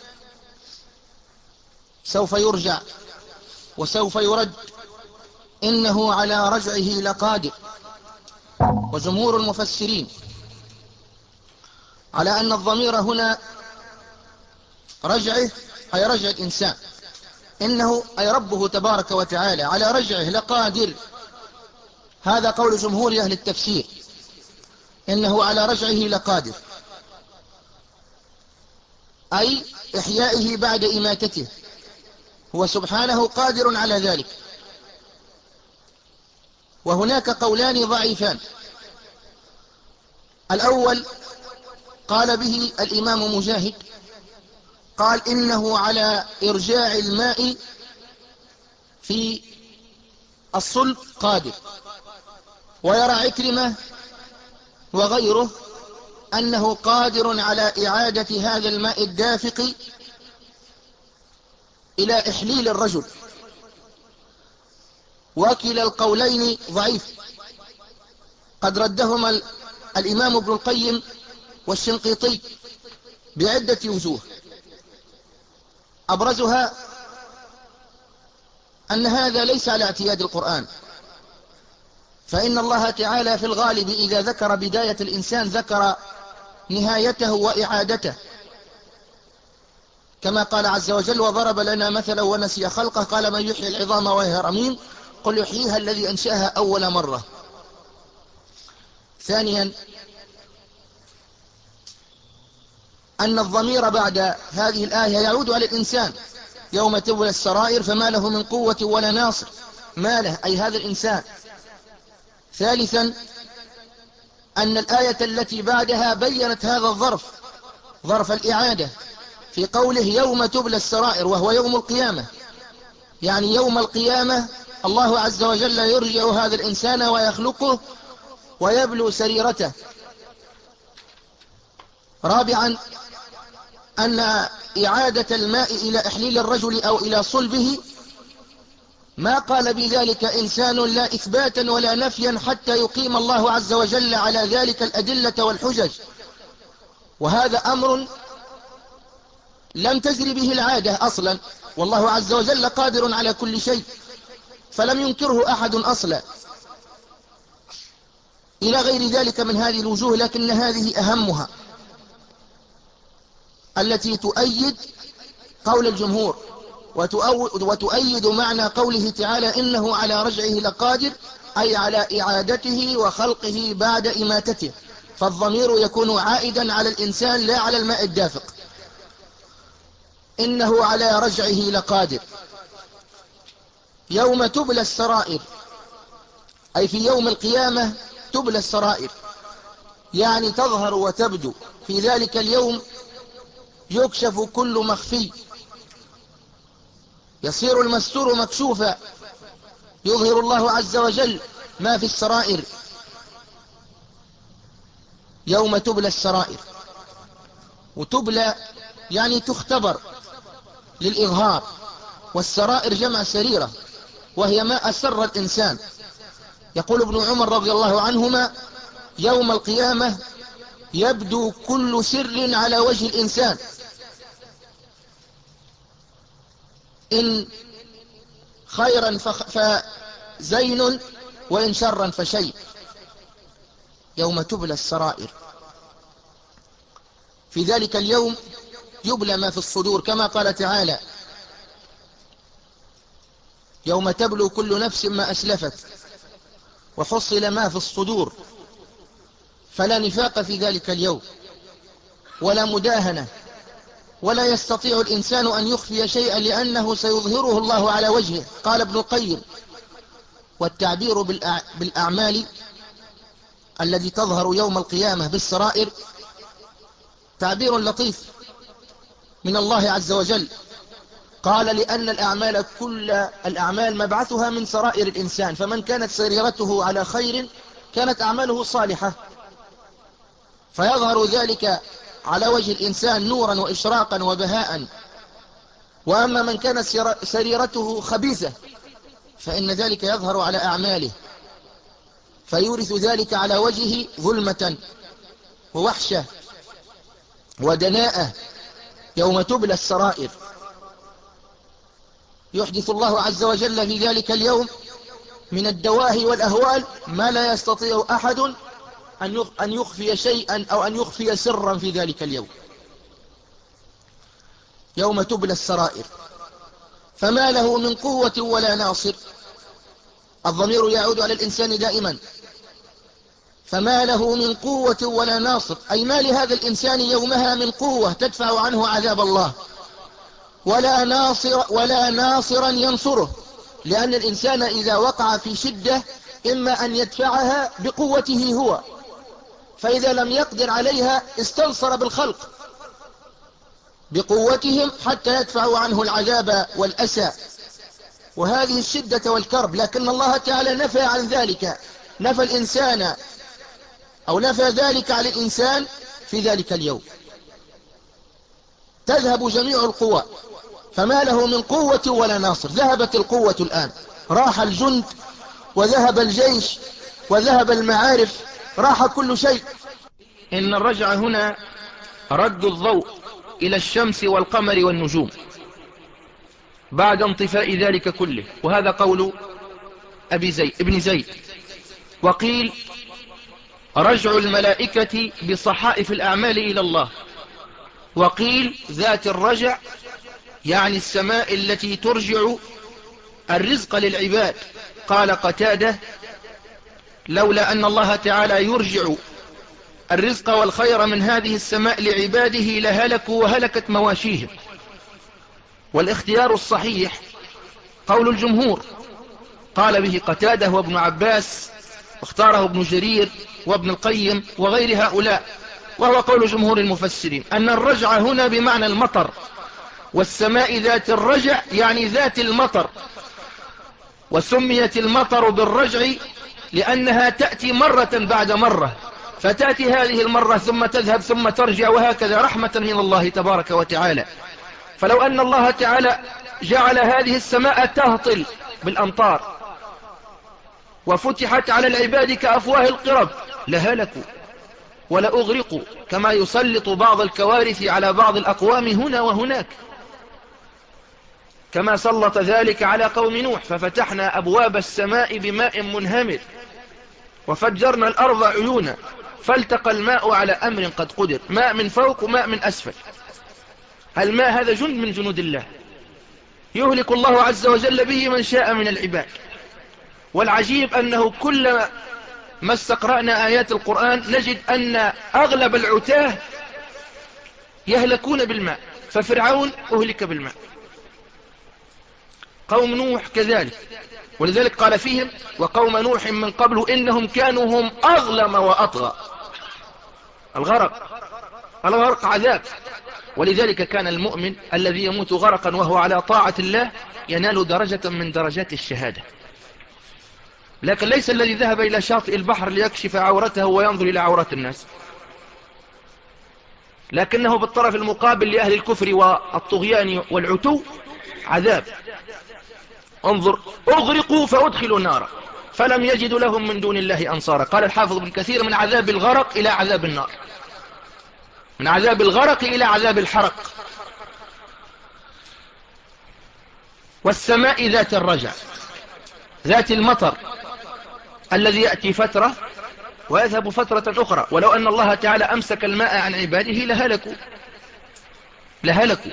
سوف يرجع وسوف يرد. إنه على رجعه لقادر. وجمهور المفسرين على أن الضمير هنا رجعه أي رجع الإنسان، إنه أي ربه تبارك وتعالى على رجعه لقادر. هذا قول جمهور أهل التفسير، إنه على رجعه لقادر، أي إحيائه بعد إماتته، هو سبحانه قادر على ذلك. وهناك قولان ضعيفان. الأول قال به الإمام مجاهد، قال إنه على إرجاع الماء في الصلب قادر. ويرى عكرمة وغيره أنه قادر على إعادة هذا الماء الدافق إلى إحليل الرجل. وكلا القولين ضعيف، قد ردهما الإمام ابن القيم والشنقيطي بعدة وجوه، أبرزها أن هذا ليس على اعتياد القرآن، فإن الله تعالى في الغالب إذا ذكر بداية الإنسان ذكر نهايته وإعادته، كما قال عز وجل: وضرب لنا مثلا ونسي خلقه قال من يحيي العظام وهي رميم قل يحييها الذي أنشأها أول مرة. ثانيا أن الضمير بعد هذه الآية يعود على الإنسان يوم تبلى السرائر فما له من قوة ولا ناصر، ما له أي هذا الإنسان. ثالثا أن الآية التي بعدها بيّنت هذا الظرف، ظرف الإعادة، في قوله يوم تبلى السرائر، وهو يوم القيامة، يعني يوم القيامة الله عز وجل يرجع هذا الإنسان ويخلقه ويبلو سريرته. رابعا أن إعادة الماء إلى إحليل الرجل أو إلى صلبه ما قال بذلك إنسان لا إثباتا ولا نفيا حتى يقيم الله عز وجل على ذلك الأدلة والحجج، وهذا أمر لم تجري به العادة أصلا، والله عز وجل قادر على كل شيء فلم ينكره أحد أصلا، إلى غير ذلك من هذه الوجوه. لكن هذه أهمها التي تؤيد قول الجمهور وتؤيد معنى قوله تعالى إنه على رجعه لقادر، أي على إعادته وخلقه بعد إماتته، فالضمير يكون عائدا على الإنسان لا على الماء الدافق. إنه على رجعه لقادر. يوم تبلى السرائر أي في يوم القيامة تبلى السرائر، يعني تظهر وتبدو. في ذلك اليوم يكشف كل مخفي، يصير المستور مكشوفا، يظهر الله عز وجل ما في السرائر. يوم تبلى السرائر، وتبلى يعني تختبر للإظهار، والسرائر جمع سريرة وهي ما أسر الإنسان. يقول ابن عمر رضي الله عنهما يوم القيامة يبدو كل سر على وجه الإنسان، إن خيرا فزين وإن شرا فشيء. يوم تبلى السرائر، في ذلك اليوم يبلى ما في الصدور، كما قال تعالى يوم تبلو كل نفس ما أسلفت وحصل ما في الصدور. فلا نفاق في ذلك اليوم ولا مداهنة، ولا يستطيع الإنسان أن يخفي شيئا لأنه سيظهره الله على وجهه. قال ابن القيم والتعبير بالأعمال الذي تظهر يوم القيامة بالسرائر تعبير لطيف من الله عز وجل. قال لأن الأعمال كل الأعمال مبعثها من سرائر الإنسان، فمن كانت سريرته على خير كانت أعماله صالحة فيظهر ذلك على وجه الإنسان نورا وإشراقا وبهاء، وأما من كانت سريرته خبيثة فإن ذلك يظهر على أعماله فيورث ذلك على وجهه ظلمة ووحشة ودناءة. يوم تبلى السرائر يحدث الله عز وجل في ذلك اليوم من الدواهي والأهوال ما لا يستطيع أحد أن يخفي شيئا أو أن يخفي سرا في ذلك اليوم. يوم تبلى السرائر، فما له من قوة ولا ناصر. الضمير يعود على الإنسان دائما. فما له من قوة ولا ناصر، أي ما لهذا الإنسان يومها من قوة تدفع عنه عذاب الله، ولا ناصر ولا ناصرا ينصره، لأن الإنسان إذا وقع في شدة إما أن يدفعها بقوته هو، فإذا لم يقدر عليها استنصر بالخلق بقوتهم حتى يدفعوا عنه العذاب والأسى وهذه الشدة والكرب. لكن الله تعالى نفى عن ذلك، نفى الإنسان أو نفى ذلك على الإنسان في ذلك اليوم. تذهب جميع القوى، فما له من قوة ولا ناصر. ذهبت القوة الآن، راح الجند وذهب الجيش وذهب المعارف، راح كل شيء. إن الرجع هنا رد الضوء إلى الشمس والقمر والنجوم بعد انطفاء ذلك كله، وهذا قول أبي زيد ابن زيد. وقيل رجع الملائكة بصحائف الأعمال إلى الله، وقيل ذات الرجع يعني السماء التي ترجع الرزق للعباد. قال قتادة لولا أن الله تعالى يرجع الرزق والخير من هذه السماء لعباده لهلكوا وهلكت مواشيهم. والاختيار الصحيح قول الجمهور، قال به قتادة وابن عباس، واختاره ابن جرير وابن القيم وغير هؤلاء، وهو قول جمهور المفسرين أن الرجع هنا بمعنى المطر، والسماء ذات الرجع يعني ذات المطر. وسميت المطر بالرجع لأنها تأتي مرة بعد مرة، فتأتي هذه المرة ثم تذهب ثم ترجع، وهكذا رحمة من الله تبارك وتعالى. فلو أن الله تعالى جعل هذه السماء تهطل بالأمطار وفتحت على العباد كأفواه القرب لهلكوا ولأغرقوا، كما يسلط بعض الكوارث على بعض الأقوام هنا وهناك، كما سلط ذلك على قوم نوح ففتحنا أبواب السماء بماء منهمر وفجرنا الأرض عيونا فالتقى الماء على أمر قد قدر، ماء من فوق وماء من أسفل. الماء هذا جند من جنود الله يهلك الله عز وجل به من شاء من العباد. والعجيب أنه كلما ما استقرأنا آيات القرآن نجد أن أغلب العتاه يهلكون بالماء، ففرعون أهلك بالماء، قوم نوح كذلك، ولذلك قال فيهم وقوم نوح من قبل إنهم كانوا هم أظلم وأطغى. الغرق الغرق عذاب، ولذلك كان المؤمن الذي يموت غرقا وهو على طاعة الله ينال درجة من درجات الشهادة، لكن ليس الذي ذهب إلى شاطئ البحر ليكشف عورته وينظر إلى عورات الناس، لكنه بالطرف المقابل لأهل الكفر والطغيان والعتو عذاب. انظر أغرقوا فأدخلوا نارا فلم يجدوا لهم من دون الله أنصارا. قال الحافظ ابن كثير من عذاب الغرق إلى عذاب النار، من عذاب الغرق إلى عذاب الحرق. والسماء ذات الرجع ذات المطر الذي يأتي فترة ويذهب فترة أخرى، ولو أن الله تعالى أمسك الماء عن عباده لهلكوا لهلكوا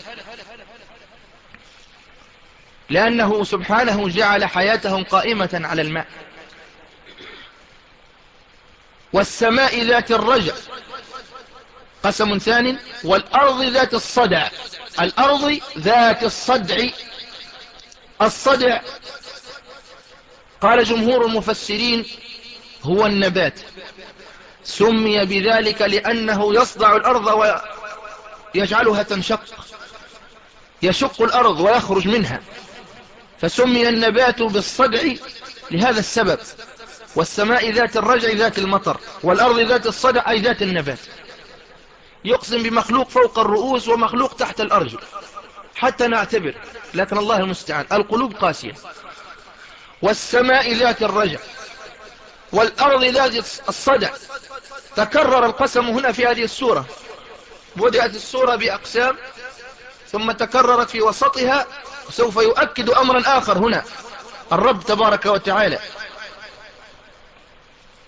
لأنه سبحانه جعل حياتهم قائمة على الماء. والسماء ذات الرجع قسم ثاني، والأرض ذات الصدع. الأرض ذات الصدع. الصدع قال جمهور المفسرين هو النبات، سمي بذلك لأنه يصدع الأرض ويجعلها تنشق، يشق الأرض ويخرج منها، فسمي النبات بالصدع لهذا السبب. والسماء ذات الرجع ذات المطر، والأرض ذات الصدع أي ذات النبات. يقسم بمخلوق فوق الرؤوس ومخلوق تحت الأرجل حتى نعتبر، لكن الله المستعان، القلوب قاسية. والسماء ذات الرجع والأرض ذات الصدع. تكرر القسم هنا في هذه السورة، بدأت السورة بأقسام ثم تكررت في وسطها، سوف يؤكد أمرا آخر هنا الرب تبارك وتعالى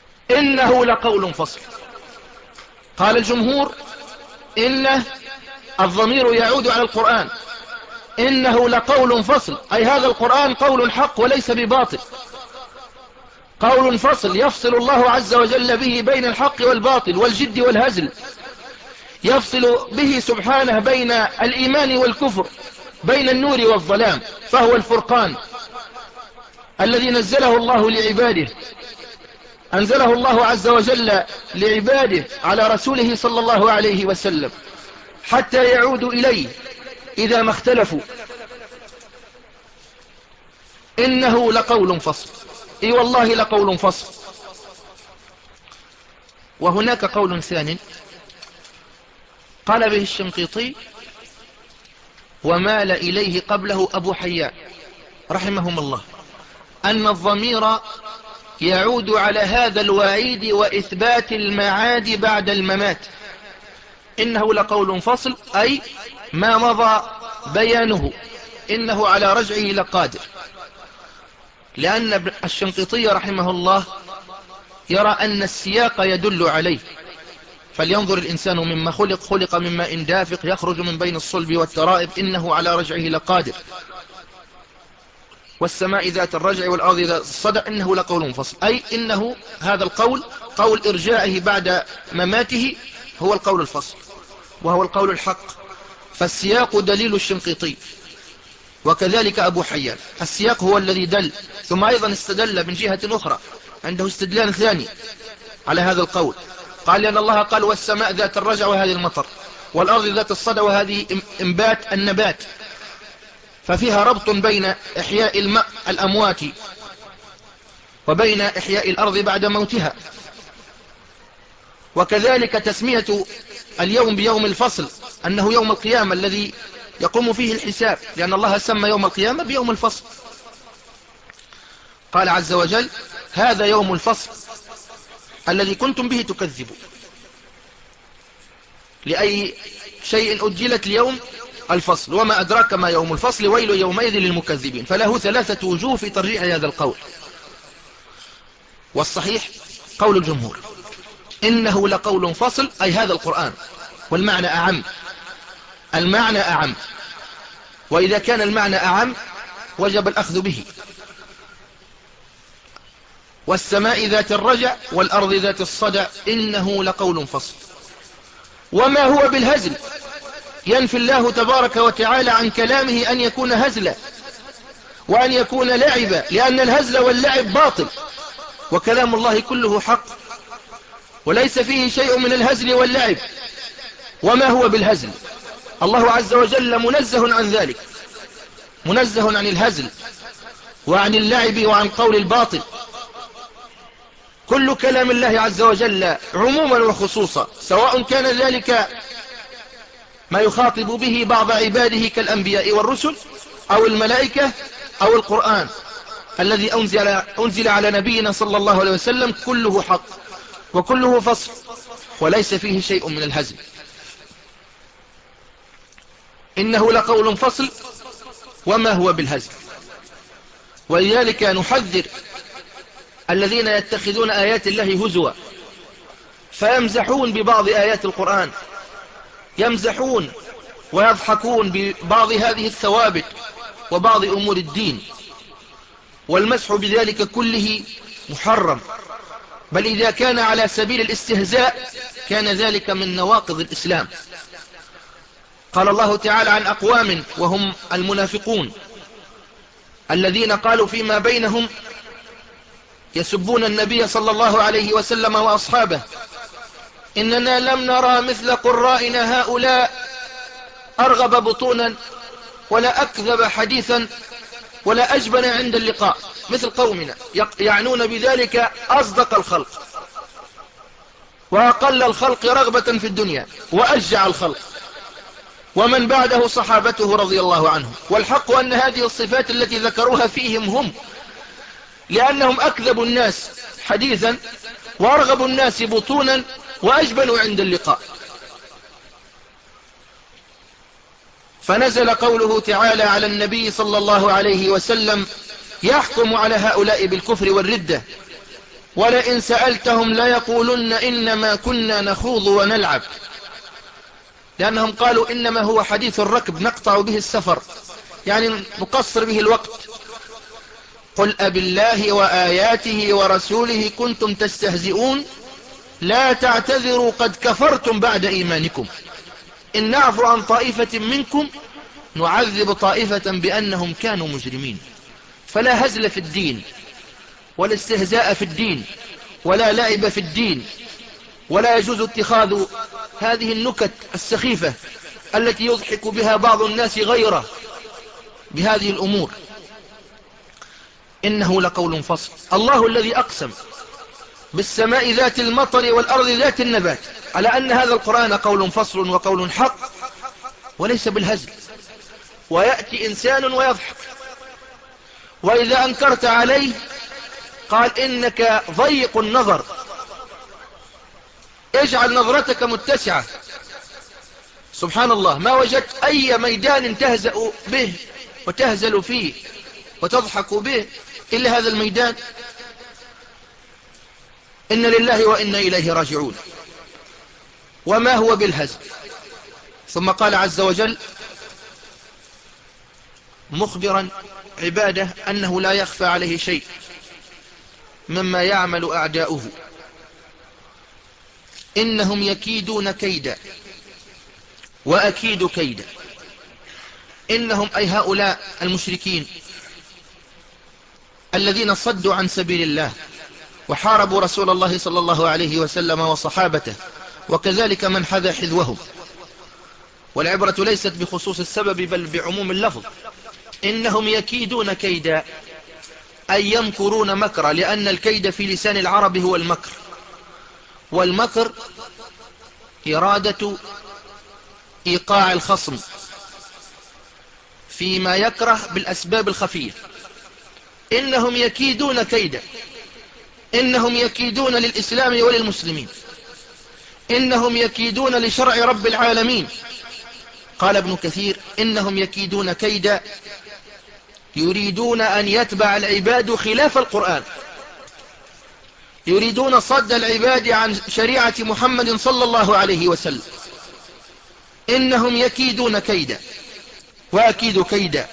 إنه لقول فصل. قال الجمهور إنه الضمير يعود على القرآن. إنه لقول فصل، أي هذا القرآن قول حق وليس بباطل، قول فصل يفصل الله عز وجل به بين الحق والباطل والجد والهزل، يفصل به سبحانه بين الإيمان والكفر، بين النور والظلام، فهو الفرقان الذي نزله الله لعباده، أنزله الله عز وجل لعباده على رسوله صلى الله عليه وسلم حتى يعودوا إليه إذا ما اختلفوا. إنه لقول فصل، إي والله لقول فصل. وهناك قول ثاني قال به الشنقيطي ومال إليه قبله أبو حيان رحمهم الله، أن الضمير يعود على هذا الوعيد وإثبات المعاد بعد الممات. إنه لقول فصل أي ما مضى بيانه، إنه على رجعه لقادر. لأن الشنقيطي رحمه الله يرى أن السياق يدل عليه، فلينظر الإنسان مما خلق، خلق من ماء دافق يخرج من بين الصلب والترائب، إنه على رجعه لقادر. والسماء ذات الرجع والأرض ذات الصدع، إنه لقول فصل، أي إنه هذا القول قول إرجاعه بعد مماته هو القول الفصل وهو القول الحق. فالسياق دليل الشنقيطي، وكذلك أبو حيان السياق هو الذي دل، ثم أيضا استدل من جهة أخرى، عنده استدلال ثاني على هذا القول، قال لأن الله قال والسماء ذات الرجع وهذه المطر، والأرض ذات الصدع وهذه إنبات النبات، ففيها ربط بين إحياء الماء الأموات وبين إحياء الأرض بعد موتها. وكذلك تسمية اليوم بيوم الفصل أنه يوم القيامة الذي يقوم فيه الحساب، لأن الله سمى يوم القيامة بيوم الفصل. قال عز وجل هذا يوم الفصل الذي كنتم به تكذبون. لأي شيء أجلت اليوم الفصل، وما أدراك ما يوم الفصل، ويل يومئذ للمكذبين. فله ثلاثة وجوه في ترجيح هذا القول، والصحيح قول الجمهور إنه لقول فصل أي هذا القرآن، والمعنى أعم، المعنى أعم، وإذا كان المعنى أعم وجب الأخذ به. والسماء ذات الرجع والأرض ذات الصدع إنه لقول فصل. وما هو بالهزل، ينفي الله تبارك وتعالى عن كلامه أن يكون هزلا وأن يكون لعبا، لأن الهزل واللعب باطل، وكلام الله كله حق وليس فيه شيء من الهزل واللعب. وما هو بالهزل، الله عز وجل منزه عن ذلك، منزه عن الهزل وعن اللعب وعن قول الباطل. كل كلام الله عز وجل عموما وخصوصا، سواء كان ذلك ما يخاطب به بعض عباده كالأنبياء والرسل أو الملائكة أو القرآن الذي أنزل, أنزل على نبينا صلى الله عليه وسلم، كله حق وكله فصل وليس فيه شيء من الهزل. إنه لقول فصل وما هو بالهزل. ولذلك نحذر الذين يتخذون آيات الله هزوا فيمزحون ببعض آيات القرآن، يمزحون ويضحكون ببعض هذه الثوابت وبعض أمور الدين، والمسح بذلك كله محرم، بل إذا كان على سبيل الاستهزاء كان ذلك من نواقض الإسلام. قال الله تعالى عن أقوام وهم المنافقون الذين قالوا فيما بينهم يسبون النبي صلى الله عليه وسلم وأصحابه إننا لم نرى مثل قرائنا هؤلاء أرغب بطونا ولا أكذب حديثا ولا أجبن عند اللقاء مثل قومنا، يعنون بذلك أصدق الخلق وأقل الخلق رغبة في الدنيا وأشجع الخلق، ومن بعده صحابته رضي الله عنهم. والحق أن هذه الصفات التي ذكروها فيهم هم لأنهم أكذب الناس حديثا وأرغب الناس بطونا وأجبنوا عند اللقاء. فنزل قوله تعالى على النبي صلى الله عليه وسلم يحكم على هؤلاء بالكفر والردة، ولئن سألتهم ليقولن إنما كنا نخوض ونلعب. لأنهم قالوا إنما هو حديث الركب نقطع به السفر، يعني نقصر به الوقت. قل أبالله وآياته ورسوله كنتم تستهزئون لا تعتذروا قد كفرتم بعد إيمانكم إن نعفو عن طائفة منكم نعذب طائفة بأنهم كانوا مجرمين. فلا هزل في الدين ولا استهزاء في الدين ولا لعب في الدين، ولا يجوز اتخاذ هذه النكت السخيفة التي يضحك بها بعض الناس غيره بهذه الأمور. إنه لقول فصل. الله الذي أقسم بالسماء ذات المطر والأرض ذات النبات على أن هذا القرآن قول فصل وقول حق وليس بالهزل. ويأتي إنسان ويضحك، وإذا أنكرت عليه قال إنك ضيق النظر، اجعل نظرتك متسعة. سبحان الله، ما وجدت أي ميدان تهزأ به وتهزل فيه وتضحك به إلا هذا الميدان. إن لله وإنا إليه راجعون. وما هو بالهزل. ثم قال عز وجل مخبرا عباده أنه لا يخفى عليه شيء مما يعمل أعداؤه إنهم يكيدون كيدا وأكيد كيدا. إنهم أي هؤلاء المشركين الذين صدوا عن سبيل الله وحاربوا رسول الله صلى الله عليه وسلم وصحابته، وكذلك من حذا حذوهم. والعبرة ليست بخصوص السبب بل بعموم اللفظ. إنهم يكيدون كيدا أي يمكرون مكرا، لأن الكيد في لسان العرب هو المكر، والمكر إرادة إيقاع الخصم فيما يكره بالأسباب الخفية. إنهم يكيدون كيدا، إنهم يكيدون للإسلام وللمسلمين، إنهم يكيدون لشرع رب العالمين. قال ابن كثير إنهم يكيدون كيدا يريدون أن يتبع العباد خلاف القرآن، يريدون صد العباد عن شريعة محمد صلى الله عليه وسلم. إنهم يكيدون كيدا وأكيد كيدا.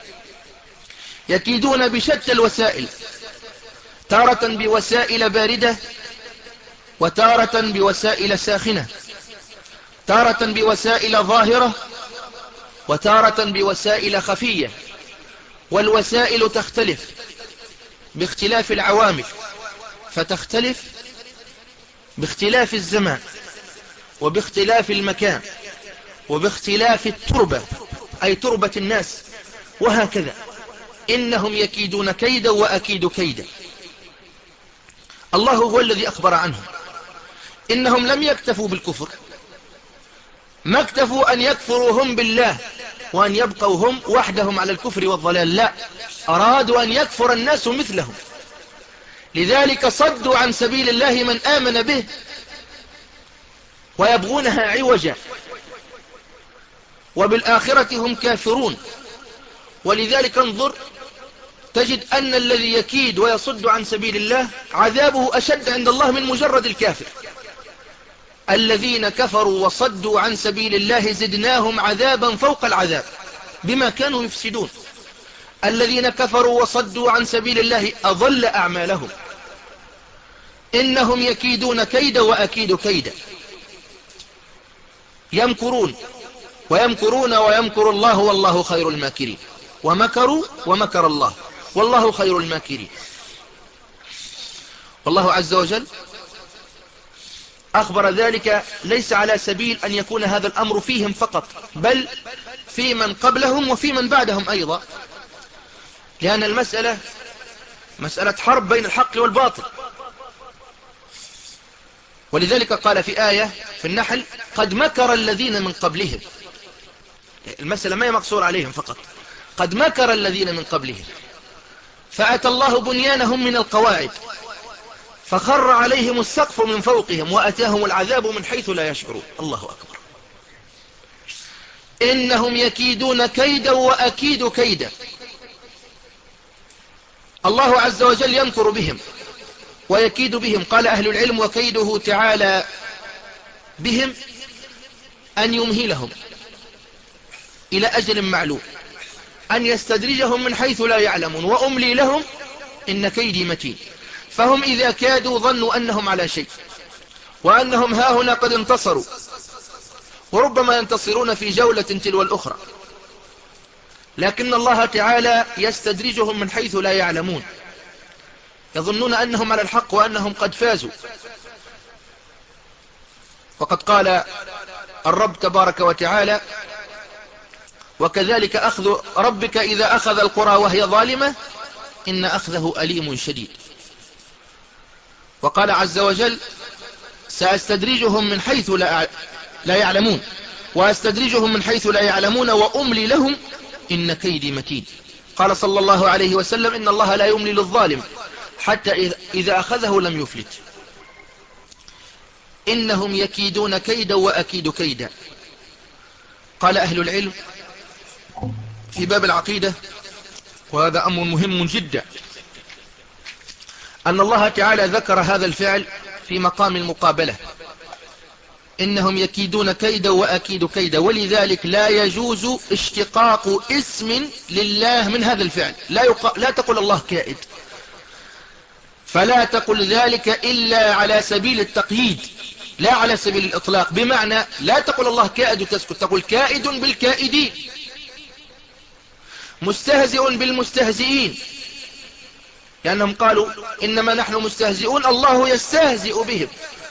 يكيدون بشتى الوسائل، تارة بوسائل باردة وتارة بوسائل ساخنة، تارة بوسائل ظاهرة وتارة بوسائل خفية. والوسائل تختلف باختلاف العوامل، فتختلف باختلاف الزمان وباختلاف المكان وباختلاف التربة أي تربة الناس، وهكذا. إنهم يكيدون كيدا وأكيد كيدا. الله هو الذي أخبر عنهم. إنهم لم يكتفوا بالكفر، ما اكتفوا أن يكفروا هم بالله وأن يبقوا هم وحدهم على الكفر والضلال، لا، أرادوا أن يكفر الناس مثلهم. لذلك صدوا عن سبيل الله من آمن به ويبغونها عوجا، وبالآخرة هم كافرون. ولذلك انظر تجد أن الذي يكيد ويصد عن سبيل الله عذابه أشد عند الله من مجرد الكافر. الذين كفروا وصدوا عن سبيل الله زدناهم عذابا فوق العذاب بما كانوا يفسدون. الذين كفروا وصدوا عن سبيل الله أضل أعمالهم. إنهم يكيدون كيدا وأكيد كيدا. يمكرون ويمكرون ويمكر الله والله خير الماكرين. ومكروا ومكر الله والله خير الماكرين. والله عز وجل أخبر ذلك ليس على سبيل أن يكون هذا الأمر فيهم فقط، بل في من قبلهم وفي من بعدهم أيضا، لأن المسألة مسألة حرب بين الحق والباطل. ولذلك قال في آية في النحل قد مكر الذين من قبلهم. المسألة ما هي مقصور عليهم فقط، قد مكر الذين من قبلهم فأتى الله بنيانهم من القواعد فخر عليهم السقف من فوقهم وأتاهم العذاب من حيث لا يشعرون. الله أكبر. إنهم يكيدون كيدا وأكيد كيدا. الله عز وجل يمكر بهم ويكيد بهم. قال أهل العلم وكيده تعالى بهم أن يمهلهم إلى أجل معلوم، أن يستدرجهم من حيث لا يعلمون، وأملي لهم إن كيدي متين. فهم إذا كادوا ظنوا أنهم على شيء، وأنهم ها هنا قد انتصروا، وربما ينتصرون في جولة تلو الأخرى، لكن الله تعالى يستدرجهم من حيث لا يعلمون، يظنون أنهم على الحق وأنهم قد فازوا. وقد قال الرب تبارك وتعالى: وكذلك أخذ ربك إذا أخذ القرى وهي ظالمة إن أخذه أليم شديد. وقال عز وجل: سأستدرجهم من حيث لا يعلمون، وأستدرجهم من حيث لا يعلمون وأملي لهم إن كيدي متين. قال صلى الله عليه وسلم: إن الله لا يملي للظالم حتى إذا أخذه لم يفلت. إنهم يكيدون كيدا وأكيد كيدا. قال أهل العلم في باب العقيدة، وهذا أمر مهم جدا، أن الله تعالى ذكر هذا الفعل في مقام المقابلة: إنهم يكيدون كيدا وأكيد كيدا، ولذلك لا يجوز اشتقاق اسم لله من هذا الفعل. لا, يق... لا تقل الله كائد، فلا تقل ذلك إلا على سبيل التقييد لا على سبيل الإطلاق. بمعنى لا تقل الله كائد وتسكت، تقول كائد بالكائدين، مستهزئ بالمستهزئين، لأنهم قالوا إنما نحن مستهزئون، الله يستهزئ بهم.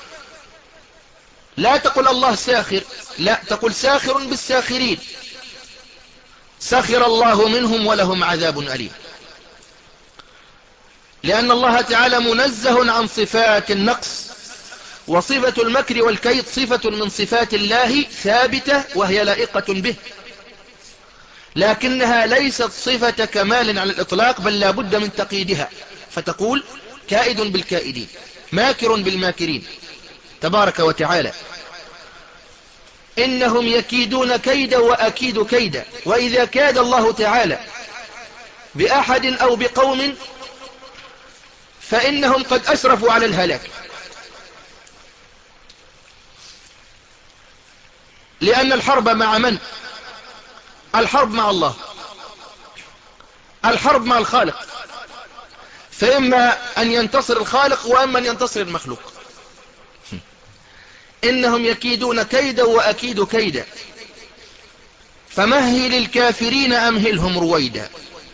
لا تقل الله ساخر، لا تقل ساخر بالساخرين، سخر الله منهم ولهم عذاب أليم. لأن الله تعالى منزه عن صفات النقص، وصفة المكر والكيد صفة من صفات الله ثابتة وهي لائقة به، لكنها ليست صفة كمال على الإطلاق، بل لا بد من تقييدها، فتقول كائد بالكائدين، ماكر بالماكرين تبارك وتعالى. إنهم يكيدون كيدا وأكيد كيدا. وإذا كاد الله تعالى بأحد أو بقوم فإنهم قد أسرفوا على الهلاك، لأن الحرب مع من؟ الحرب مع الله، الحرب مع الخالق، فإما أن ينتصر الخالق وإما أن ينتصر المخلوق. إنهم يكيدون كيدا وأكيد كيدا فمهل الكافرين أمهلهم رويدا.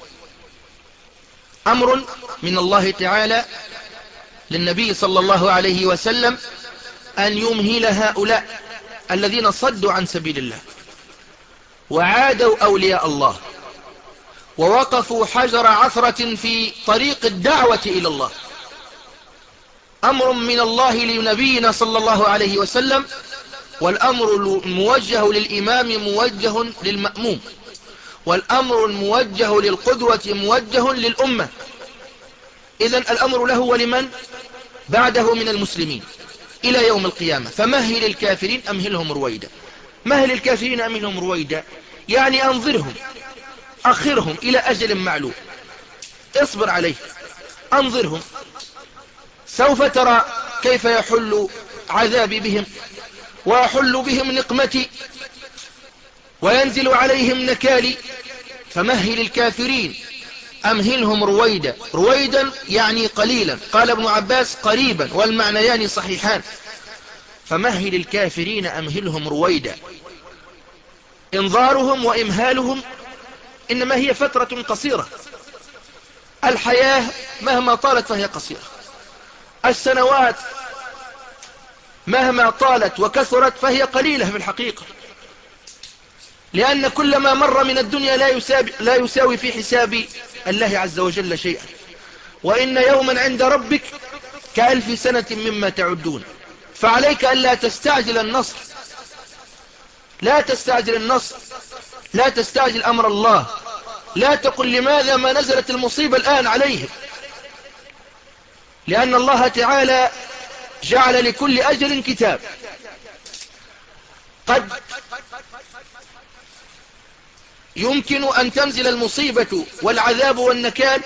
أمر من الله تعالى للنبي صلى الله عليه وسلم أن يمهل هؤلاء الذين صدوا عن سبيل الله وعادوا أولياء الله ووقفوا حجر عثرة في طريق الدعوة إلى الله. أمر من الله لنبينا صلى الله عليه وسلم، والأمر الموجه للإمام موجه للمأموم، والأمر الموجه للقدوة موجه للأمة. إذن الأمر له ولمن بعده من المسلمين إلى يوم القيامة. فمهل الكافرين أمهلهم رويدا. مهل الكافرين أمهلهم رويدا يعني أنظرهم، أخرهم إلى أجل معلوم، اصبر عليه، أنظرهم، سوف ترى كيف يحل عذابي بهم ويحل بهم نقمتي وينزل عليهم نكالي. فمهل الكافرين أمهلهم رويدا. رويدا يعني قليلا، قال ابن عباس قريبا، والمعنيان صحيحان. فمهل الكافرين أمهلهم رويدا. انظارهم وإمهالهم إنما هي فترة قصيرة. الحياة مهما طالت فهي قصيرة، السنوات مهما طالت وكثرت فهي قليلة في الحقيقة، لأن كل ما مر من الدنيا لا يساوي, لا يساوي في حساب الله عز وجل شيئا. وإن يوما عند ربك كألف سنة مما تعدون. فعليك ألا تستعجل النصر، لا تستعجل النصر، لا تستعجل أمر الله، لا تقل لماذا ما نزلت المصيبة الآن عليهم، لأن الله تعالى جعل لكل أجل كتاب. قد يمكن أن تنزل المصيبة والعذاب والنكال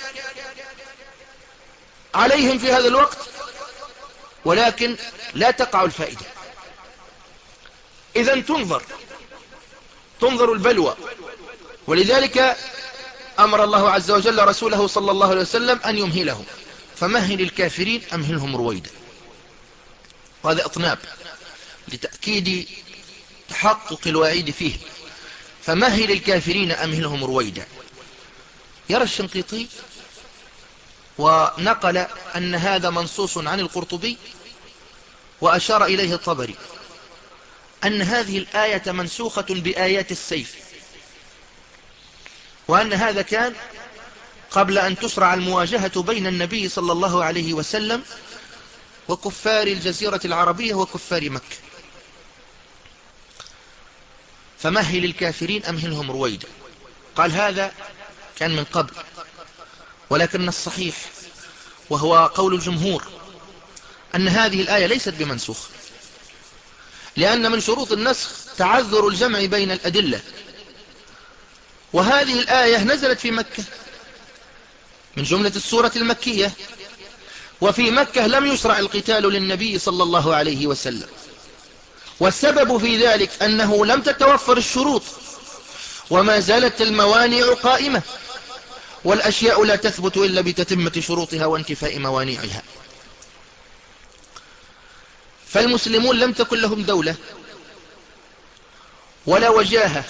عليهم في هذا الوقت، ولكن لا تقع الفائدة. إذن تنظر تنظر البلوى. ولذلك أمر الله عز وجل رسوله صلى الله عليه وسلم أن يمهلهم، فمهل الكافرين أمهلهم رويدا. وهذا إطناب لتأكيد تحقق الوعيد فيه، فمهل الكافرين أمهلهم رويدا. يرى الشنقيطي ونقل أن هذا منصوص عن القرطبي، وأشار إليه الطبري أن هذه الآية منسوخة بآيات السيف، وأن هذا كان قبل أن تسرع المواجهة بين النبي صلى الله عليه وسلم وكفار الجزيرة العربية وكفار مكة. فمهل الكافرين أمهلهم رويدا، قال هذا كان من قبل، ولكن الصحيح وهو قول الجمهور أن هذه الآية ليست بمنسوخ، لأن من شروط النسخ تعذر الجمع بين الأدلة، وهذه الآية نزلت في مكة من جملة السورة المكية، وفي مكة لم يشرع القتال للنبي صلى الله عليه وسلم، والسبب في ذلك أنه لم تتوفر الشروط، وما زالت الموانع قائمة، والأشياء لا تثبت إلا بتتمة شروطها وانتفاء موانعها. فالمسلمون لم تكن لهم دولة ولا وجاهة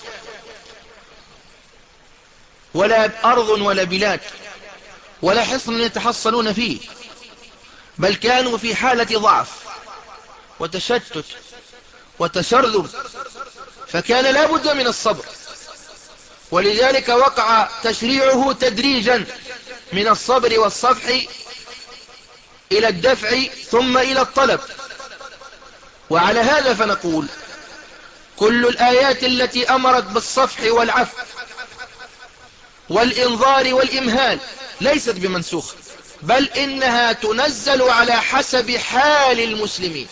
ولا أرض ولا بلاد ولا حصن يتحصنون فيه، بل كانوا في حالة ضعف وتشتت وتشرذم، فكان لا بد من الصبر. ولذلك وقع تشريعه تدريجا من الصبر والصفح إلى الدفع ثم إلى الطلب. وعلى هذا فنقول كل الآيات التي أمرت بالصفح والعفو والإنظار والإمهال ليست بمنسوخ، بل إنها تنزل على حسب حال المسلمين،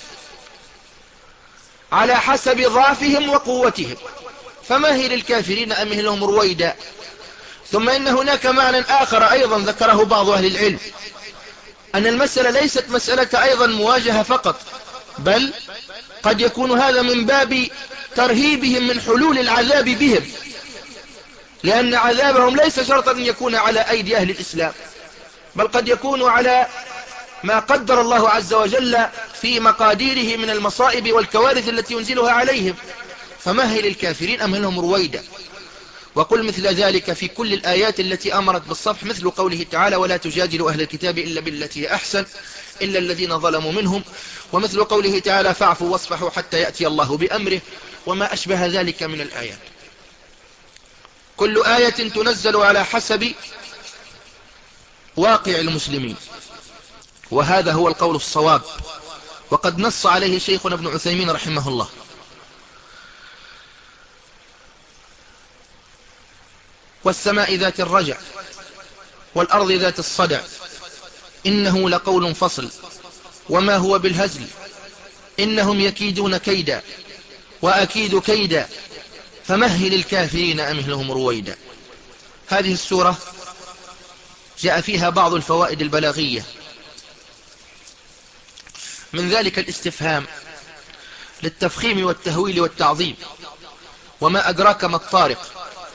على حسب ضعفهم وقوتهم. فمهل الكافرين أمهلهم رويدا. ثم إن هناك معنى آخر أيضا ذكره بعض أهل العلم، أن المسألة ليست مسألة أيضا مواجهة فقط، بل قد يكون هذا من باب ترهيبهم من حلول العذاب بهم، لأن عذابهم ليس شرطا أن يكون على أيدي أهل الإسلام، بل قد يكون على ما قدر الله عز وجل في مقاديره من المصائب والكوارث التي ينزلها عليهم. فمهل الكافرين أمهلهم رويدا. وقل مثل ذلك في كل الآيات التي أمرت بالصفح، مثل قوله تعالى ولا تجادلوا أهل الكتاب إلا بالتي هي أحسن إلا الذين ظلموا منهم، ومثل قوله تعالى فاعفوا واصفحوا حتى يأتي الله بأمره، وما أشبه ذلك من الآيات. كل آية تنزل على حسب واقع المسلمين، وهذا هو القول الصواب، وقد نص عليه شيخنا ابن عثيمين رحمه الله. والسماء ذات الرجع والأرض ذات الصدع إنه لقول فصل وما هو بالهزل إنهم يكيدون كيدا وأكيد كيدا فمهل الكافرين أمهلهم رويدا. هذه السورة جاء فيها بعض الفوائد البلاغية، من ذلك الاستفهام للتفخيم والتهويل والتعظيم، وما أدراك ما الطارق،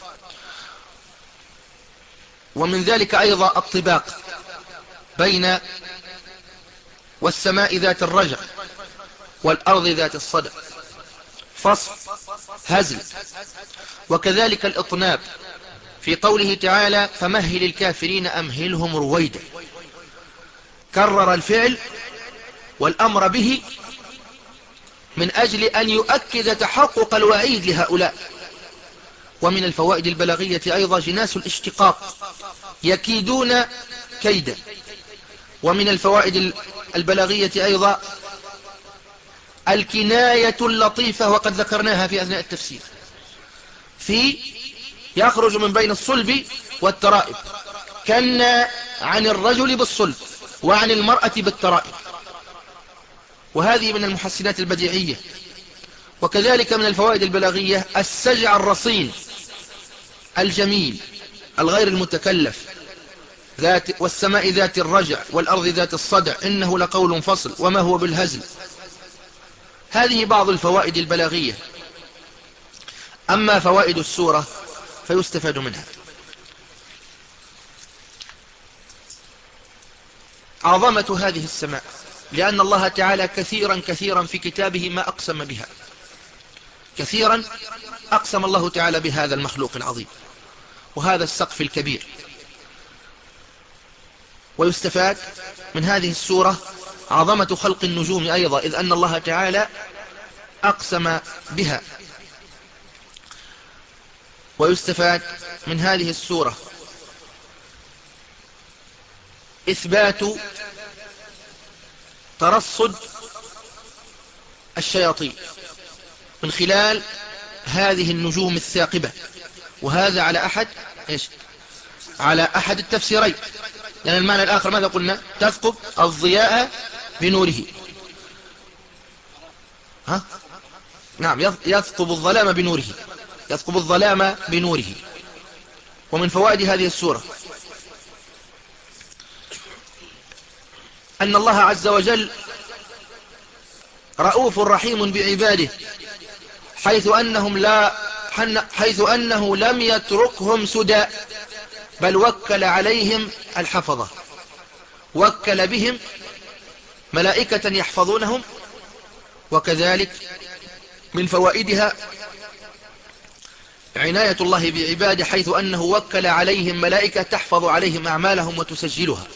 ومن ذلك أيضا الطباق بين والسماء ذات الرجع والأرض ذات الصدع، فصل هزل. وكذلك الإطناب في قوله تعالى فمهل الكافرين أمهلهم رويدا، كرر الفعل والأمر به من أجل أن يؤكد تحقق الوعيد لهؤلاء. ومن الفوائد البلاغية أيضا جناس الاشتقاق يكيدون كيدا. ومن الفوائد البلاغية أيضا الكناية اللطيفة، وقد ذكرناها في أثناء التفسير، في يخرج من بين الصلب والترائب، كنا عن الرجل بالصلب وعن المرأة بالترائب، وهذه من المحسنات البديعية. وكذلك من الفوائد البلاغية السجع الرصين الجميل الغير المتكلف، ذات والسماء ذات الرجع والأرض ذات الصدع إنه لقول فصل وما هو بالهزل. هذه بعض الفوائد البلاغية. أما فوائد السورة فيستفاد منها عظمة هذه السماء، لأن الله تعالى كثيرا كثيرا في كتابه ما أقسم بها، كثيرا أقسم الله تعالى بهذا المخلوق العظيم وهذا السقف الكبير. ويستفاد من هذه السورة عظمة خلق النجوم أيضا، إذ أن الله تعالى أقسم بها. ويستفاد من هذه السورة إثبات ترصد الشياطين من خلال هذه النجوم الثاقبة، وهذا على أحد إيش؟ على أحد التفسيرين، لأن المعنى الآخر ماذا قلنا؟ تثقب الضياء بنوره. ها؟ نعم، يثقب الظلام بنوره، يثقب الظلام بنوره. ومن فوائد هذه السورة أن الله عز وجل رؤوف رحيم بعباده، حيث أنهم لا حيث أنه لم يتركهم سدى، بل وكل عليهم الحفظة، وكل بهم ملائكة يحفظونهم. وكذلك من فوائدها عناية الله بعباده، حيث أنه وكل عليهم ملائكة تحفظ عليهم أعمالهم وتسجلها.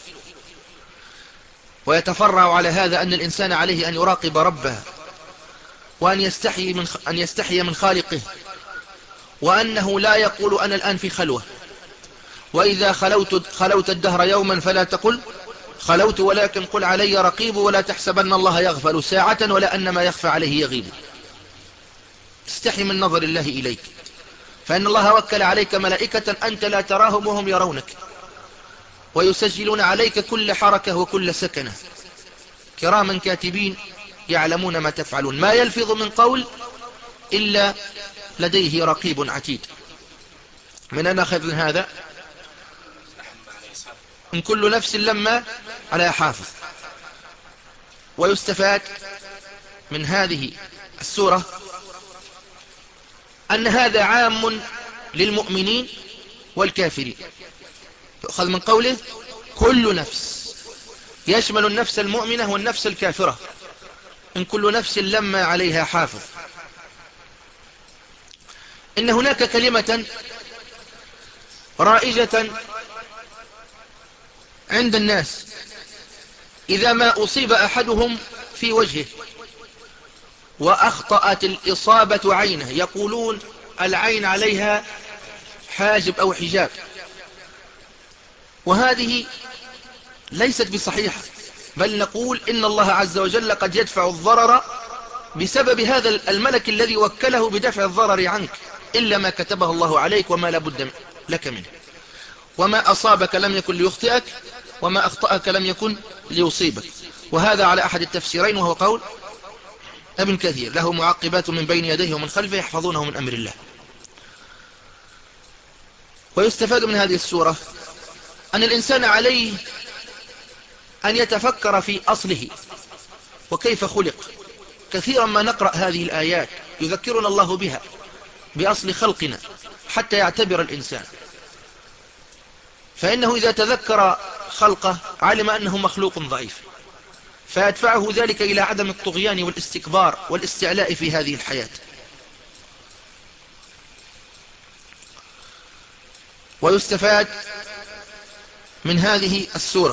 ويتفرع على هذا أن الإنسان عليه أن يراقب ربه، وأن يستحي من أن يستحي من خالقه، وأنه لا يقول أنا الآن في خلوة، وإذا خلوت خلوت الدهر يوما فلا تقل خلوت، ولكن قل علي رقيب، ولا تحسبن الله يغفل ساعة ولا أن ما يخفى عليه يغيب. تستحي من نظر الله إليك، فإن الله وكل عليك ملائكة أنت لا تراهم وهم يرونك، ويسجلون عليك كل حركة وكل سكنة، كراما كاتبين يعلمون ما تفعلون، ما يلفظ من قول إلا لديه رقيب عتيد. من أين أخذ من هذا؟ إن كل نفس لما على حافظ. ويستفاد من هذه السورة أن هذا عام للمؤمنين والكافرين، يؤخذ من قوله كل نفس، يشمل النفس المؤمنة والنفس الكافرة، إن كل نفس لما عليها حافظ. إن هناك كلمة رائجة عند الناس إذا ما أصيب أحدهم في وجهه وأخطأت الإصابة عينه، يقولون العين عليها حاجب أو حجاب، وهذه ليست بصحيحة، بل نقول إن الله عز وجل قد يدفع الضرر بسبب هذا الملك الذي وكله بدفع الضرر عنك، إلا ما كتبه الله عليك وما لابد لك منه. وما أصابك لم يكن ليخطئك، وما أخطأك لم يكن ليصيبك. وهذا على أحد التفسيرين، وهو قول ابن كثير، له معقبات من بين يديه ومن خلفه يحفظونه من أمر الله. ويستفاد من هذه السورة أن الإنسان عليه أن يتفكر في أصله وكيف خلق. كثيرا ما نقرأ هذه الآيات يذكرنا الله بها، بأصل خلقنا، حتى يعتبر الإنسان، فإنه إذا تذكر خلقه علم أنه مخلوق ضعيف، فيدفعه ذلك إلى عدم الطغيان والاستكبار والاستعلاء في هذه الحياة. ويستفاد من هذه السورة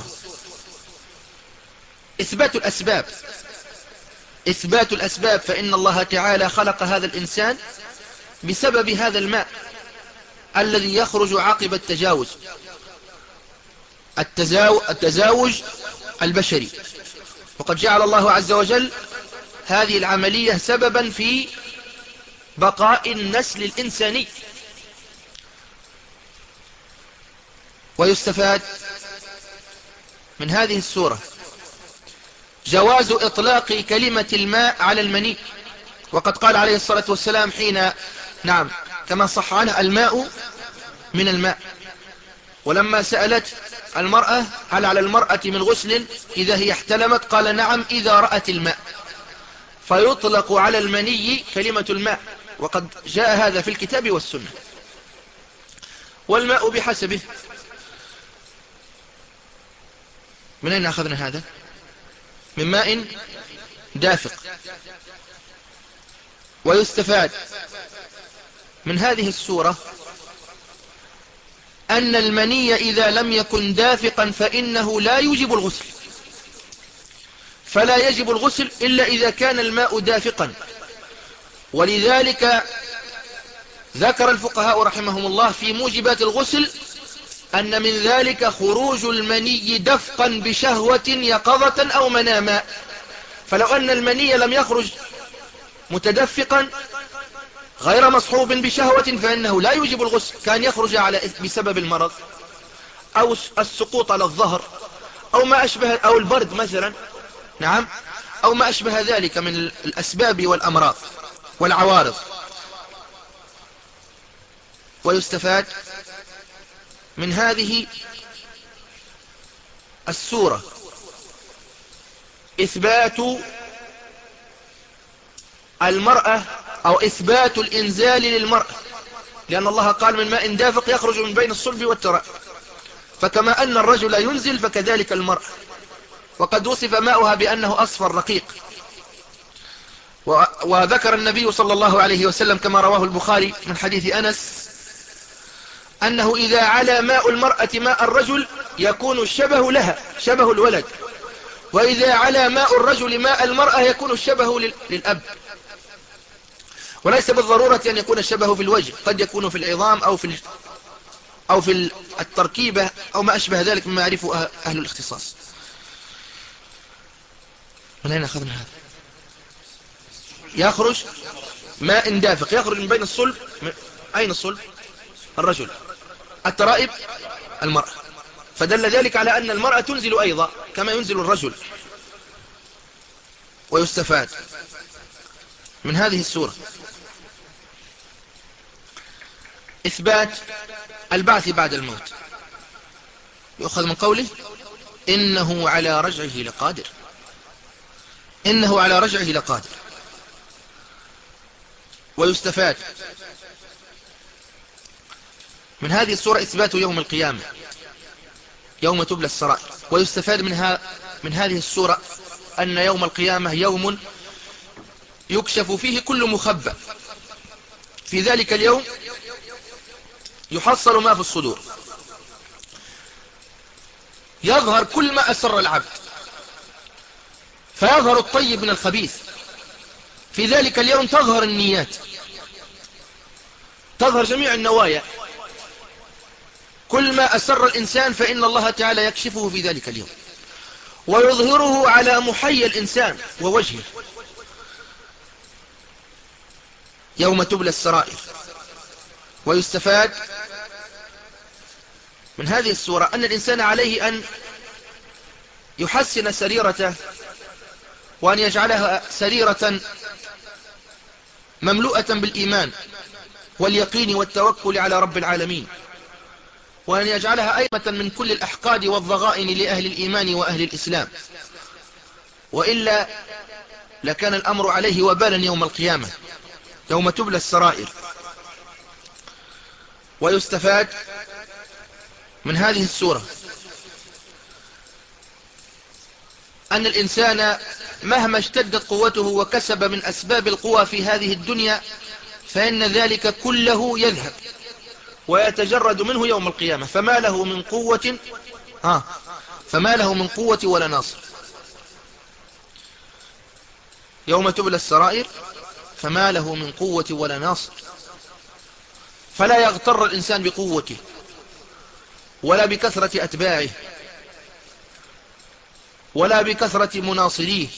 إثبات الأسباب، إثبات الأسباب، فإن الله تعالى خلق هذا الإنسان بسبب هذا الماء الذي يخرج عقب التجاوز، التزاوج البشري. وقد جعل الله عز وجل هذه العملية سببا في بقاء النسل الإنساني. ويستفاد من هذه السورة جواز إطلاق كلمة الماء على المني، وقد قال عليه الصلاة والسلام حين نعم كما صح عنه الماء من الماء. ولما سألت المرأة هل على المرأة من غسل إذا هي احتلمت، قال نعم إذا رأت الماء. فيطلق على المني كلمة الماء، وقد جاء هذا في الكتاب والسنة. والماء بحسبه. من أين أخذنا هذا؟ من ماء دافق. ويستفاد من هذه السورة أن المني إذا لم يكن دافقا فإنه لا يوجب الغسل، فلا يجب الغسل إلا إذا كان الماء دافقا. ولذلك ذكر الفقهاء رحمهم الله في موجبات الغسل أن من ذلك خروج المني دفقا بشهوة يقظة أو مناما. فلو أن المني لم يخرج متدفقا غير مصحوب بشهوة فإنه لا يوجب الغسل، كان يخرج على بسبب المرض أو السقوط على الظهر أو ما أشبه، أو البرد مثلا، نعم، أو ما أشبه ذلك من الأسباب والأمراض والعوارض. ويستفاد من هذه السورة إثبات المرأة أو إثبات الإنزال للمرأة، لأن الله قال من ماء دافق يخرج من بين الصلب والترائب، فكما أن الرجل ينزل فكذلك المرأة. وقد وصف ماؤها بأنه أصفر رقيق. وذكر النبي صلى الله عليه وسلم كما رواه البخاري من حديث أنس أنه إذا علا ماء المرأة ماء الرجل يكون الشبه لها شبه الولد، وإذا علا ماء الرجل ماء المرأة يكون الشبه للأب. وليس بالضرورة أن يكون الشبه في الوجه، قد يكون في العظام أو في أو في التركيبة أو ما أشبه ذلك مما يعرفه أهل الاختصاص. من أين أخذنا هذا؟ يخرج ماء دافق يخرج من بين الصلب. أين الصلب؟ الرجل. الترائب المرأة. فدل ذلك على أن المرأة تنزل أيضا كما ينزل الرجل. ويستفاد من هذه السورة إثبات البعث بعد الموت. يؤخذ من قوله إنه على رجعه لقادر. إنه على رجعه لقادر. ويستفاد من هذه السورة إثبات يوم القيامة يوم تبلى السرائر. ويستفاد منها من هذه السورة أن يوم القيامة يوم يكشف فيه كل مخبأ. في ذلك اليوم يحصل ما في الصدور، يظهر كل ما أسر العبد، فيظهر الطيب من الخبيث. في ذلك اليوم تظهر النيات، تظهر جميع النوايا، كل ما أسر الإنسان فإن الله تعالى يكشفه في ذلك اليوم ويظهره على محيي الإنسان ووجهه يوم تبلى السرائر. ويستفاد من هذه السورة أن الإنسان عليه أن يحسن سريرته وأن يجعلها سريرة مملوءة بالإيمان واليقين والتوكل على رب العالمين، وأن يجعلها أيمة من كل الأحقاد والضغائن لأهل الإيمان وأهل الإسلام، وإلا لكان الأمر عليه وبالا يوم القيامة يوم تبلى السرائر. ويستفاد من هذه السورة أن الإنسان مهما اشتدت قوته وكسب من أسباب القوى في هذه الدنيا فإن ذلك كله يذهب ويتجرد منه يوم القيامة، فما له من قوة ها فما له من قوة ولا ناصر. يوم تبلى السرائر فما له من قوة ولا ناصر. فلا يغتر الإنسان بقوته ولا بكثرة أتباعه ولا بكثرة مناصريه،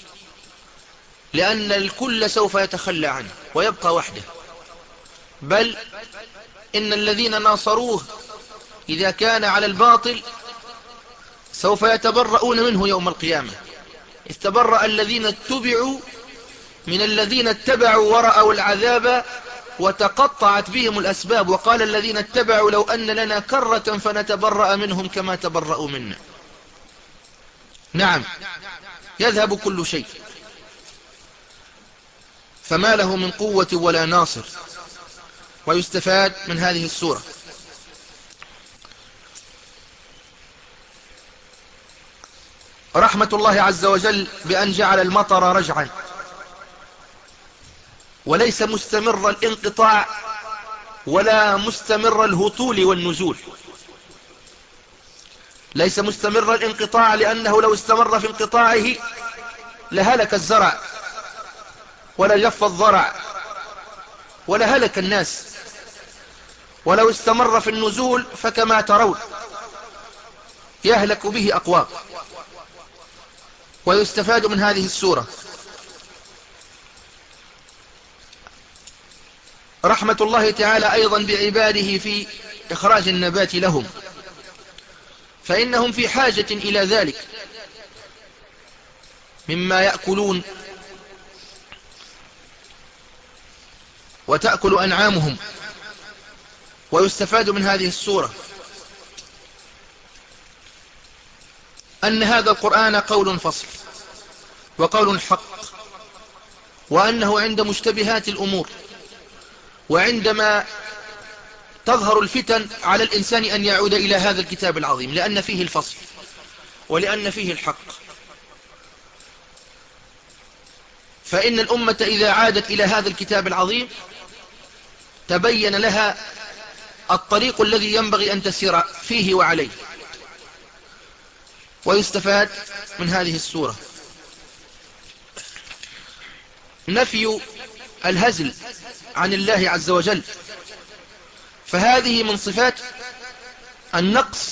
لأن الكل سوف يتخلى عنه ويبقى وحده. بل إن الذين ناصروه إذا كان على الباطل سوف يتبرؤون منه يوم القيامة. إذ تبرأ الذين اتبعوا من الذين اتبعوا ورأوا العذاب وتقطعت بهم الأسباب، وقال الذين اتبعوا لو أن لنا كرة فنتبرأ منهم كما تبرأوا منا. نعم، يذهب كل شيء. فما له من قوة ولا ناصر. ويستفاد من هذه السورة رحمة الله عز وجل بأن جعل المطر رجعا، وليس مستمر الانقطاع ولا مستمر الهطول والنزول. ليس مستمر الانقطاع لأنه لو استمر في انقطاعه لهلك الزرع ولا جف الضرع ولا هلك الناس، ولو استمر في النزول فكما ترون يهلك به أقوام. ويستفاد من هذه السورة رحمة الله تعالى أيضا بعباده في إخراج النبات لهم، فإنهم في حاجة إلى ذلك مما يأكلون وتأكل أنعامهم. ويستفاد من هذه السورة أن هذا القرآن قول فصل وقول حق، وأنه عند مشتبهات الأمور وعندما تظهر الفتن على الإنسان أن يعود إلى هذا الكتاب العظيم، لأن فيه الفصل ولأن فيه الحق. فإن الأمة إذا عادت إلى هذا الكتاب العظيم تبين لها الطريق الذي ينبغي أن تسير فيه وعليه. ويستفاد من هذه السورة نفي الهزل عن الله عز وجل، فهذه من صفات النقص،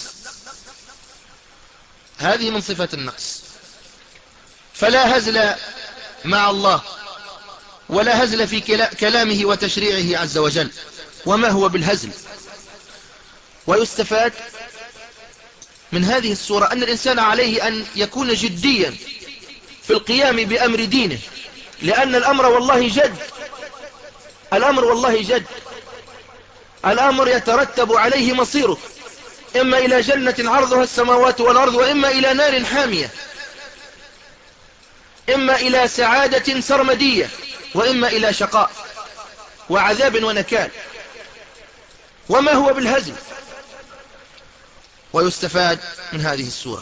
هذه من صفات النقص. فلا هزل مع الله ولا هزل في كلامه وتشريعه عز وجل، وما هو بالهزل. ويستفاد من هذه السورة أن الإنسان عليه أن يكون جديا في القيام بأمر دينه، لأن الأمر والله جد، الأمر والله جد، الأمر يترتب عليه مصيرك، إما إلى جنة عرضها السماوات والأرض، وإما إلى نار حامية، إما إلى سعادة سرمدية، وإما إلى شقاء وعذاب ونكال، وما هو بالهزل. ويستفاد من هذه السورة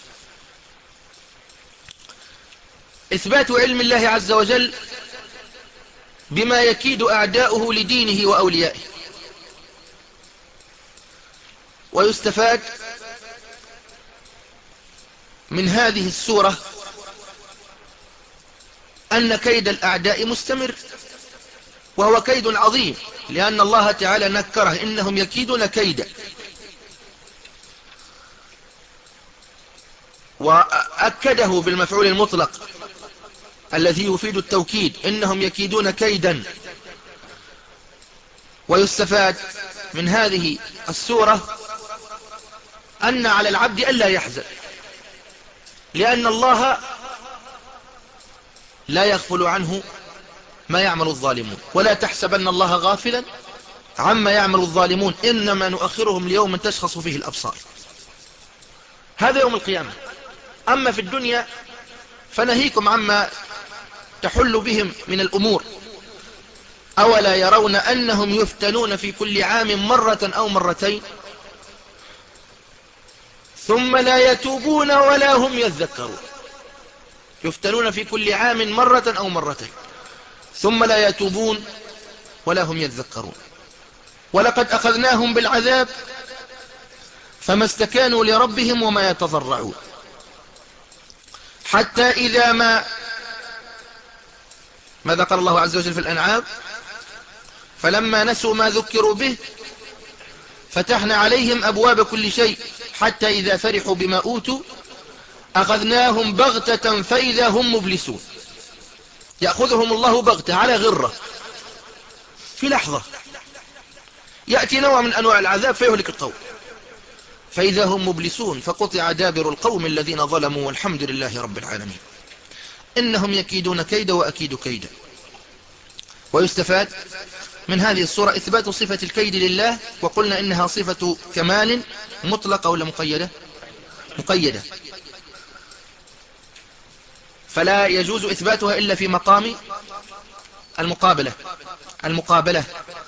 إثبات علم الله عز وجل بما يكيد أعداؤه لدينه وأوليائه. ويستفاد من هذه السورة أن كيد الأعداء مستمر، وهو كيد عظيم، لأن الله تعالى نكره إنهم يكيدون كيدا، وأكده بالمفعول المطلق الذي يفيد التوكيد، إنهم يكيدون كيدا. ويستفاد من هذه السورة أن على العبد ألا يحزن، لأن الله لا يغفل عنه ما يعمل الظالمون، ولا تحسبن الله غافلا عما يعمل الظالمون إنما نؤخرهم ليوم تشخص فيه الأبصار. هذا يوم القيامة. أما في الدنيا فنهيكم عما تحل بهم من الأمور. أولا يرون أنهم يفتنون في كل عام مرة أو مرتين ثم لا يتوبون ولا هم يذكرون. يفتنون في كل عام مرة أو مرتين ثم لا يتوبون ولا هم يذكرون. ولقد أخذناهم بالعذاب فما استكانوا لربهم وما يتضرعون، حتى إذا ما ماذا قال الله عز وجل في الأنعام؟ فلما نسوا ما ذكروا به فتحنا عليهم أبواب كل شيء حتى إذا فرحوا بما أوتوا أخذناهم بغتة فإذا هم مبلسون. يأخذهم الله بغتة على غرة في لحظة، يأتي نوع من أنواع العذاب فيهلك القوم فإذا هم مبلسون فقطع دابر القوم الذين ظلموا والحمد لله رب العالمين. إنهم يكيدون كيدا وأكيد كيدا. ويستفاد من هذه الصورة إثبات صفة الكيد لله، وقلنا إنها صفة كمال مطلقة ولا مقيدة؟ مقيدة، فلا يجوز إثباتها إلا في مقام المقابلة المقابلة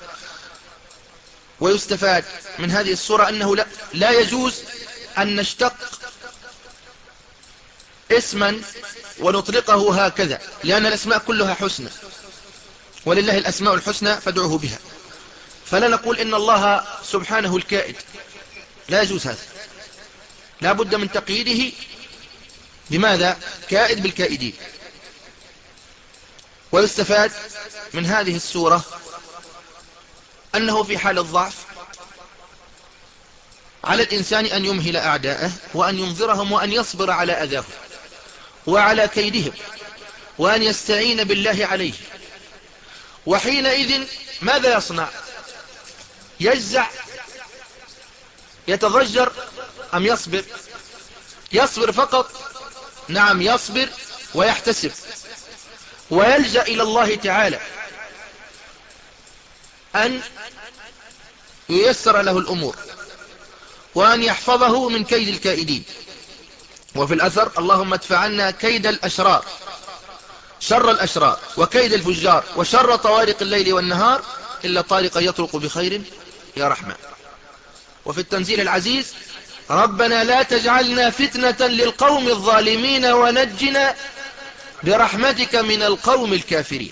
ويستفاد من هذه الصورة أنه لا, لا يجوز أن نشتق اسما ونطلقه هكذا، لأن الأسماء كلها حسنى، ولله الأسماء الحسنى فادعوه بها. فلا نقول إن الله سبحانه الكائد، لا يجوز هذا، لا بد من تقييده بماذا؟ كائد بالكائدين. ويستفاد من هذه السورة أنه في حال الضعف على الإنسان أن يمهل أعداءه وأن ينظرهم وأن يصبر على أذاهم وعلى كيدهم وأن يستعين بالله عليه. وحينئذ ماذا يصنع؟ يجزع، يتضجر، أم يصبر؟ يصبر فقط. نعم يصبر ويحتسب ويلجأ إلى الله تعالى أن ييسر له الأمور وأن يحفظه من كيد الكائدين. وفي الأثر: اللهم ادفع عنا كيد الأشرار، شر الأشرار، وكيد الفجار، وشر طوارق الليل والنهار، إلا طارقا يطرق بخير يا رحمن. وفي التنزيل العزيز: ربنا لا تجعلنا فتنة للقوم الظالمين ونجنا برحمتك من القوم الكافرين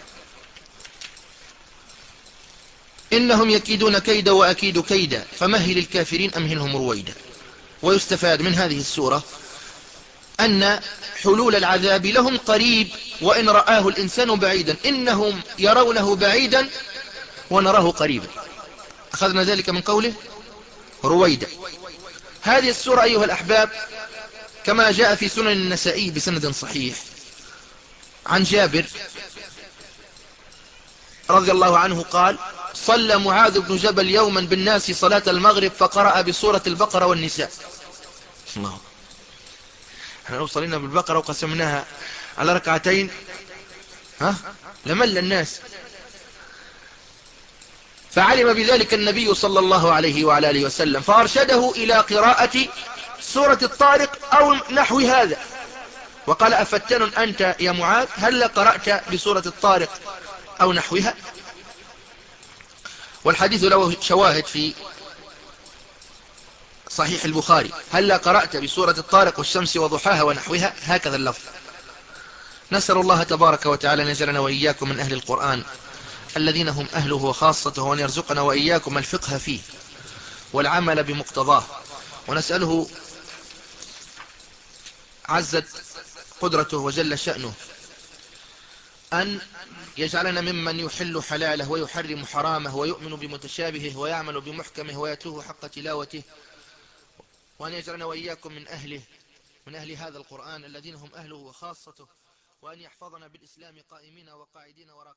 إنهم يكيدون كيدا وأكيد كيدا فمهل الكافرين أمهلهم رويدا. ويستفاد من هذه السورة أن حلول العذاب لهم قريب وإن رآه الإنسان بعيدا، إنهم يرونه بعيدا ونراه قريبا. أخذنا ذلك من قوله رويدا. هذه السورة أيها الأحباب كما جاء في سنن النسائي بسند صحيح عن جابر رضي الله عنه قال: صلى معاذ بن جبل يوما بالناس صلاة المغرب فقرأ بسورة البقرة والنساء. الله، احنا لو صلينا بالبقرة وقسمناها على ركعتين ها لمل الناس. فعلم بذلك النبي صلى الله عليه وعلى آله وسلم فأرشده إلى قراءة سورة الطارق أو نحو هذا، وقال: أفتن أنت يا معاذ، هل قرأت بسورة الطارق أو نحوها؟ والحديث له شواهد في صحيح البخاري: هل قرأت بسورة الطارق والشمس وضحاها ونحوها؟ هكذا اللفظ. نسأل الله تبارك وتعالى أن يجعلنا وإياكم من أهل القرآن الذين هم أهله وخاصته، وأن يرزقنا وإياكم الفقه فيه والعمل بمقتضاه. ونسأله عزت قدرته وجل شأنه أن يجعلنا ممن يحل حلاله ويحرم حرامه ويؤمن بمتشابهه ويعمل بمحكمه ويتوه حق تلاوته، وأن يجعلنا وإياكم من أهله من أهل هذا القرآن الذين هم أهله وخاصته، وأن يحفظنا بالإسلام قائمين وقاعدين وراقبين.